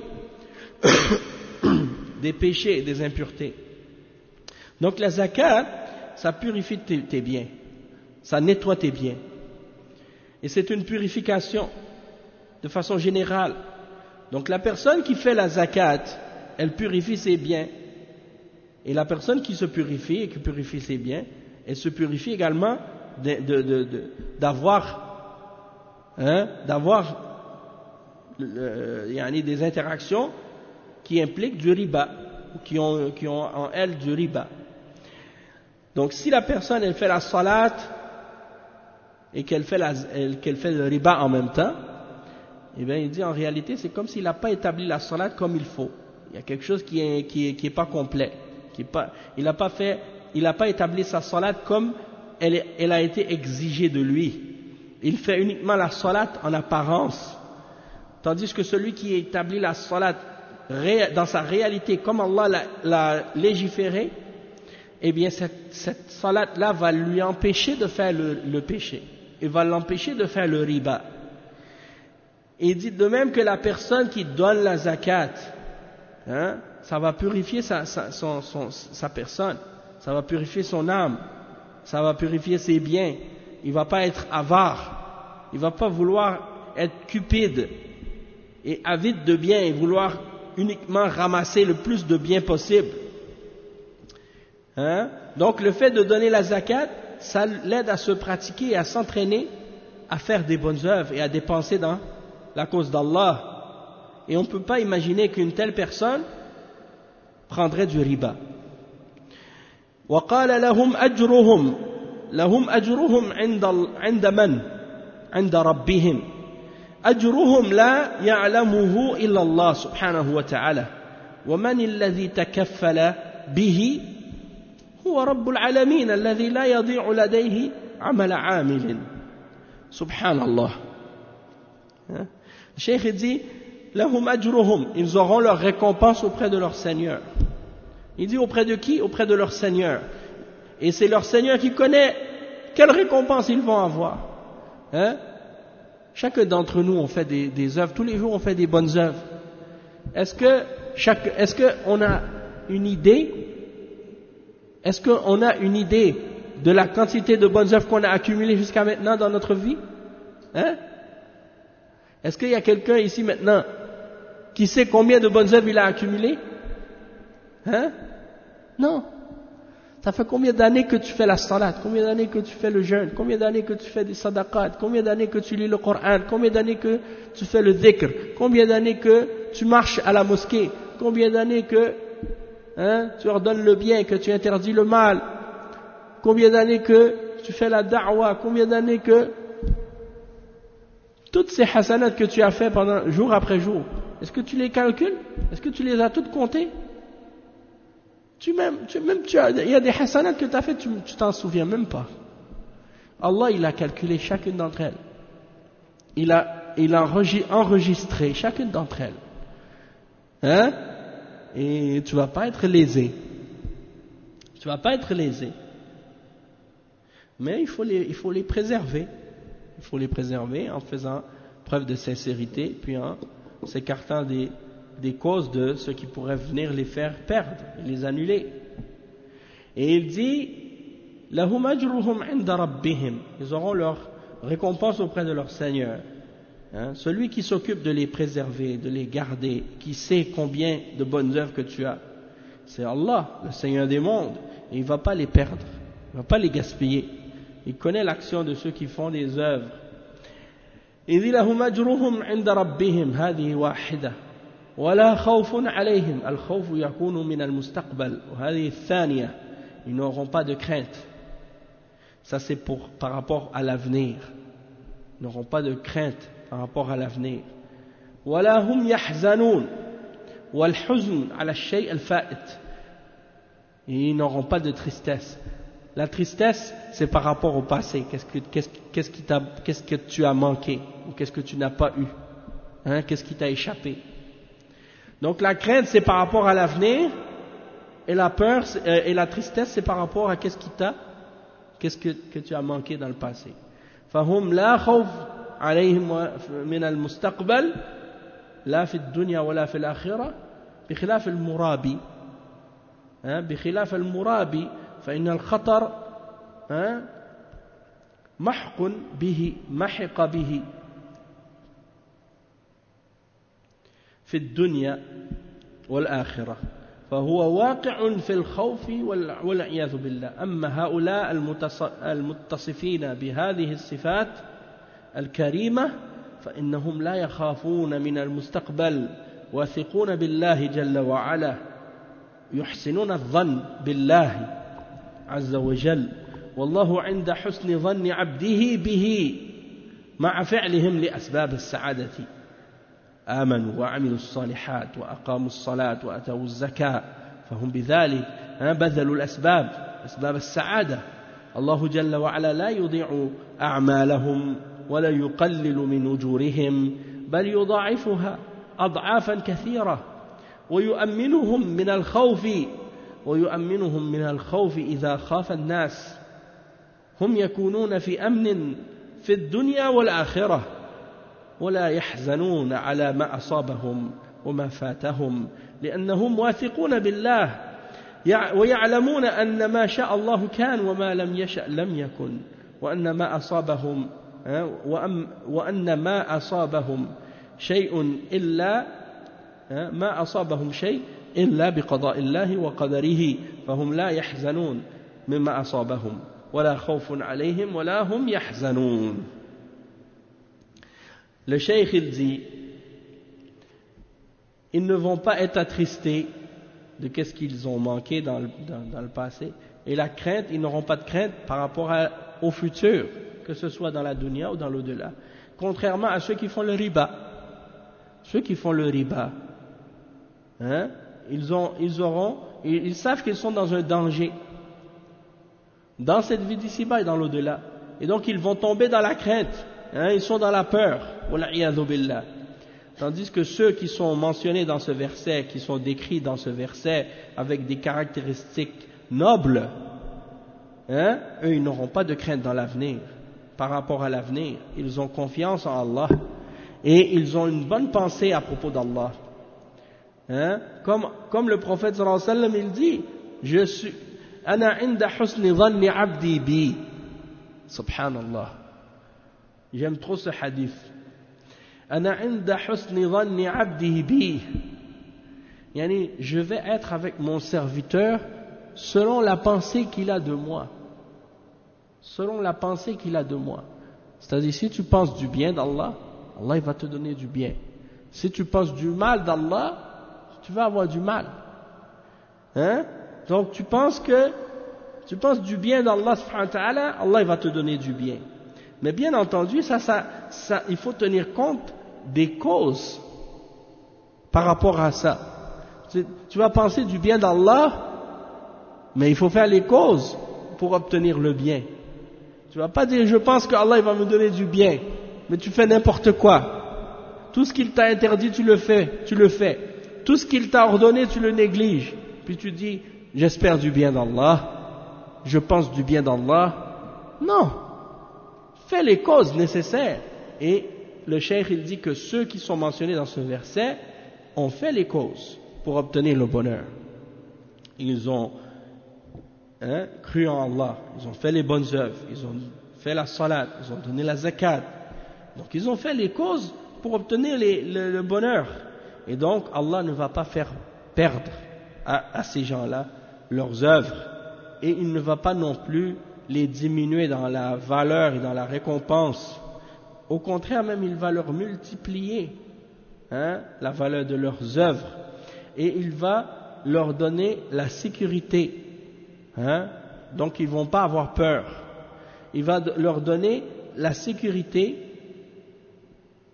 des péchés et des impuretés. Donc la zakat, ça purifie tes, tes biens, ça nettoie tes biens. Et c'est une purification de façon générale. Donc la personne qui fait la zakat, elle purifie ses biens. Et la personne qui se purifie et qui purifie ses biens, elle se purifie également de, de, de, de, d'avoir, hein, d'avoir euh, yani des interactions qui impliquent du riba, qui ont, qui ont en elle du riba. Donc si la personne elle fait la salat et qu'elle fait, la, elle, qu'elle fait le riba en même temps, eh bien il dit en réalité c'est comme s'il n'a pas établi la salat comme il faut. Il y a quelque chose qui est, qui est, qui est pas complet. Qui est pas, il n'a pas fait, il n'a pas établi sa salat comme elle, elle a été exigée de lui. Il fait uniquement la salat en apparence. Tandis que celui qui établit la salat dans sa réalité comme Allah l'a, l'a légiféré, eh bien cette, cette salat-là va lui empêcher de faire le, le péché. Il va l'empêcher de faire le riba. Et il dit de même que la personne qui donne la zakat, hein, ça va purifier sa, sa, son, son, sa personne, ça va purifier son âme, ça va purifier ses biens. Il ne va pas être avare, il ne va pas vouloir être cupide et avide de biens et vouloir uniquement ramasser le plus de biens possible. Hein? Donc le fait de donner la zakat, ça l'aide à se pratiquer et à s'entraîner à faire des bonnes œuvres et à dépenser dans la cause d'Allah. Et on ne peut pas imaginer qu'une telle personne prendrait du riba. وقال لهم أجرهم لهم أجرهم عند عند من عند ربهم أجرهم لا يعلمه إلا الله سبحانه وتعالى ومن الذي تكفل به هو رب العالمين الذي لا يضيع لديه عمل عامل سبحان الله. Le cheikh dit lahum ajruhum, ils auront leur récompense auprès de leur Seigneur. Il dit auprès de qui? Auprès de leur Seigneur. Et c'est leur Seigneur qui connaît quelle récompense ils vont avoir. Hein? Chacun d'entre nous on fait des, des œuvres, tous les jours on fait des bonnes œuvres. Est-ce que chaque, est-ce que on a une idée? Est-ce qu'on a une idée de la quantité de bonnes œuvres qu'on a accumulées jusqu'à maintenant dans notre vie? Hein? Est-ce qu'il y a quelqu'un ici maintenant qui sait combien de bonnes œuvres il a accumulées? Hein? Non. Ça fait combien d'années que tu fais la salat? Combien d'années que tu fais le jeûne? Combien d'années que tu fais des sadaqat? Combien d'années que tu lis le Coran? Combien d'années que tu fais le dhikr? Combien d'années que tu marches à la mosquée? Combien d'années que hein, tu ordonnes le bien, que tu interdis le mal? Combien d'années que tu fais la da'wa? Combien d'années que toutes ces hasanats que tu as fait pendant jour après jour, est-ce que tu les calcules? Est-ce que tu les as toutes comptées? Tu même, tu, même tu as, il y a des hasanats que tu as fait, tu, tu t'en souviens même pas. Allah, il a calculé chacune d'entre elles. Il a, il a enregistré chacune d'entre elles. Hein? Et tu vas pas être lésé. Tu vas pas être lésé. Mais il faut les, il faut les préserver. Il faut les préserver en faisant preuve de sincérité, puis en s'écartant des, des causes de ce qui pourrait venir les faire perdre, les annuler. Et il dit, lahum ajruhum inda rabbihim, ils auront leur récompense auprès de leur Seigneur. Hein? Celui qui s'occupe de les préserver, de les garder, qui sait combien de bonnes œuvres que tu as, c'est Allah, le Seigneur des mondes, et il ne va pas les perdre, il ne va pas les gaspiller. Il connaît l'action de ceux qui font des œuvres. Il dit lahum ajruhum inda rabbihim, hadihi wahida. ولا خوف عليهم الخوف يكون من المستقبل وهذه الثانية ils n'auront pas de crainte. Ça c'est pour par rapport à l'avenir. Ils n'auront pas de crainte par rapport à l'avenir. ولا هم يحزنون والحزن على الشيء الفائت. Et ils n'auront pas de tristesse. La tristesse, c'est par rapport au passé. Qu'est-ce que, qu'est-ce, qu'est-ce qui t'a, qu'est-ce que tu as manqué, ou qu'est-ce que tu n'as pas eu, hein, qu'est-ce qui t'a échappé. Donc la crainte, c'est par rapport à l'avenir, et la peur euh, et la tristesse, c'est par rapport à qu'est-ce qui t'a, qu'est-ce que, que tu as manqué dans le passé. فهم لا خوف عليهم من المستقبل لا في الدنيا ولا في الآخرة بخلاف المرابي بخلاف المرابي فإن الخطر محق به محق به في الدنيا والآخرة فهو واقع في الخوف والعياذ بالله. أما هؤلاء المتصفين بهذه الصفات الكريمة فإنهم لا يخافون من المستقبل واثقون بالله جل وعلا يحسنون الظن بالله عز وجل والله عند حسن ظن عبده به مع فعلهم لأسباب السعادة آمنوا وعملوا الصالحات وأقاموا الصلاة وأتوا الزكاة فهم بذلك بذلوا الأسباب أسباب السعادة. الله جل وعلا لا يضيع أعمالهم ولا يقلل من أجورهم بل يضاعفها أضعافا كثيرة ويؤمنهم من الخوف ويؤمنهم من الخوف إذا خاف الناس هم يكونون في أمن في الدنيا والآخرة ولا يحزنون على ما أصابهم وما فاتهم لأنهم واثقون بالله ويعلمون أن ما شاء الله كان وما لم يشأ لم يكن وأن ما أصابهم وأن ما أصابهم شيء إلا ما أصابهم شيء إلا بقضاء الله وقدره فهم لا يحزنون مما أصابهم ولا خوف عليهم ولا هم يحزنون. Le cheikh il dit, ils ne vont pas être attristés de qu'est-ce qu'ils ont manqué dans le, dans, dans le passé, et la crainte, ils n'auront pas de crainte par rapport à, au futur, que ce soit dans la dunya ou dans l'au-delà. Contrairement à ceux qui font le riba, ceux qui font le riba, hein, ils ont, ils auront, ils, ils savent qu'ils sont dans un danger, dans cette vie d'ici-bas et dans l'au-delà, et donc ils vont tomber dans la crainte. Hein, ils sont dans la peur, tandis que ceux qui sont mentionnés dans ce verset, qui sont décrits dans ce verset avec des caractéristiques nobles, hein, eux ils n'auront pas de crainte dans l'avenir, par rapport à l'avenir, ils ont confiance en Allah et ils ont une bonne pensée à propos d'Allah. Hein, comme, comme le prophète sallallahu alayhi wa sallam il dit, je suis, ana inda husni dhanni abdi bi, subhanallah. J'aime trop ce hadith. Ana inda husni dhanni abdihi bi. Yani, je vais être avec mon serviteur selon la pensée qu'il a de moi. Selon la pensée qu'il a de moi. C'est-à-dire, si tu penses du bien d'Allah, Allah il va te donner du bien. Si tu penses du mal d'Allah, tu vas avoir du mal. Hein? Donc, tu penses que tu penses du bien d'Allah subhanahu wa ta'ala, Allah il va te donner du bien. Mais bien entendu, ça, ça, ça, il faut tenir compte des causes par rapport à ça. Tu, tu vas penser du bien d'Allah, mais il faut faire les causes pour obtenir le bien. Tu vas pas dire, je pense que Allah il va me donner du bien, mais tu fais n'importe quoi. Tout ce qu'il t'a interdit, tu le fais, tu le fais. Tout ce qu'il t'a ordonné, tu le négliges. Puis tu dis, j'espère du bien d'Allah, je pense du bien d'Allah. Non. Fais les causes nécessaires. Et le cheikh il dit que ceux qui sont mentionnés dans ce verset ont fait les causes pour obtenir le bonheur. Ils ont hein, cru en Allah, ils ont fait les bonnes œuvres, ils ont fait la salat, ils ont donné la zakat. Donc ils ont fait les causes pour obtenir les, le, le bonheur. Et donc Allah ne va pas faire perdre à, à ces gens-là leurs œuvres. Et il ne va pas non plus les diminuer dans la valeur et dans la récompense. Au contraire, même il va leur multiplier hein, la valeur de leurs œuvres et il va leur donner la sécurité. Hein, donc ils ne vont pas avoir peur. Il va leur donner la sécurité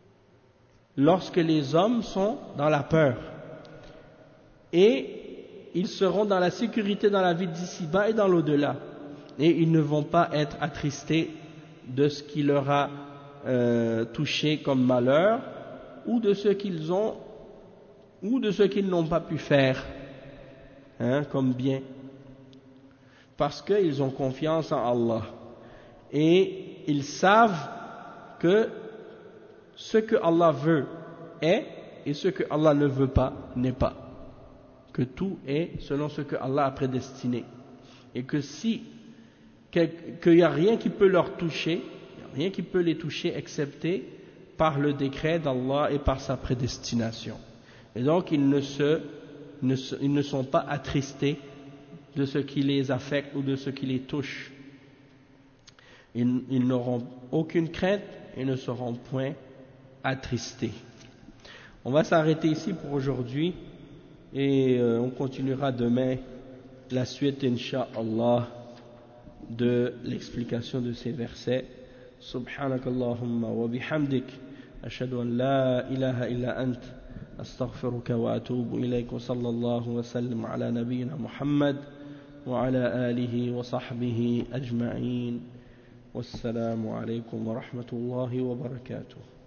lorsque les hommes sont dans la peur. Et ils seront dans la sécurité dans la vie d'ici-bas et dans l'au-delà. Et ils ne vont pas être attristés de ce qui leur a euh, touché comme malheur, ou de ce qu'ils ont, ou de ce qu'ils n'ont pas pu faire, hein, comme bien. Parce qu'ils ont confiance en Allah. Et ils savent que ce que Allah veut est, et ce que Allah ne veut pas n'est pas. Que tout est selon ce que Allah a prédestiné. Et que si, qu'il n'y a rien qui peut leur toucher, rien qui peut les toucher excepté par le décret d'Allah et par sa prédestination. Et donc ils ne, se, ne se, ils ne sont pas attristés de ce qui les affecte ou de ce qui les touche. Ils, ils n'auront aucune crainte et ne seront point attristés. On va s'arrêter ici pour aujourd'hui et euh, on continuera demain la suite, incha'Allah, de l'explication de ces versets. Subhanakallahumma wa bihamdik, ashhadu an la ilaha illa ant, astaghfiruka wa atubu ilayk, wa sallallahu wa sallam ala nabiyyina Muhammad wa ala alihi wa sahbihi ajma'in. Wassalamu alaykum wa rahmatullahi wa barakatuh.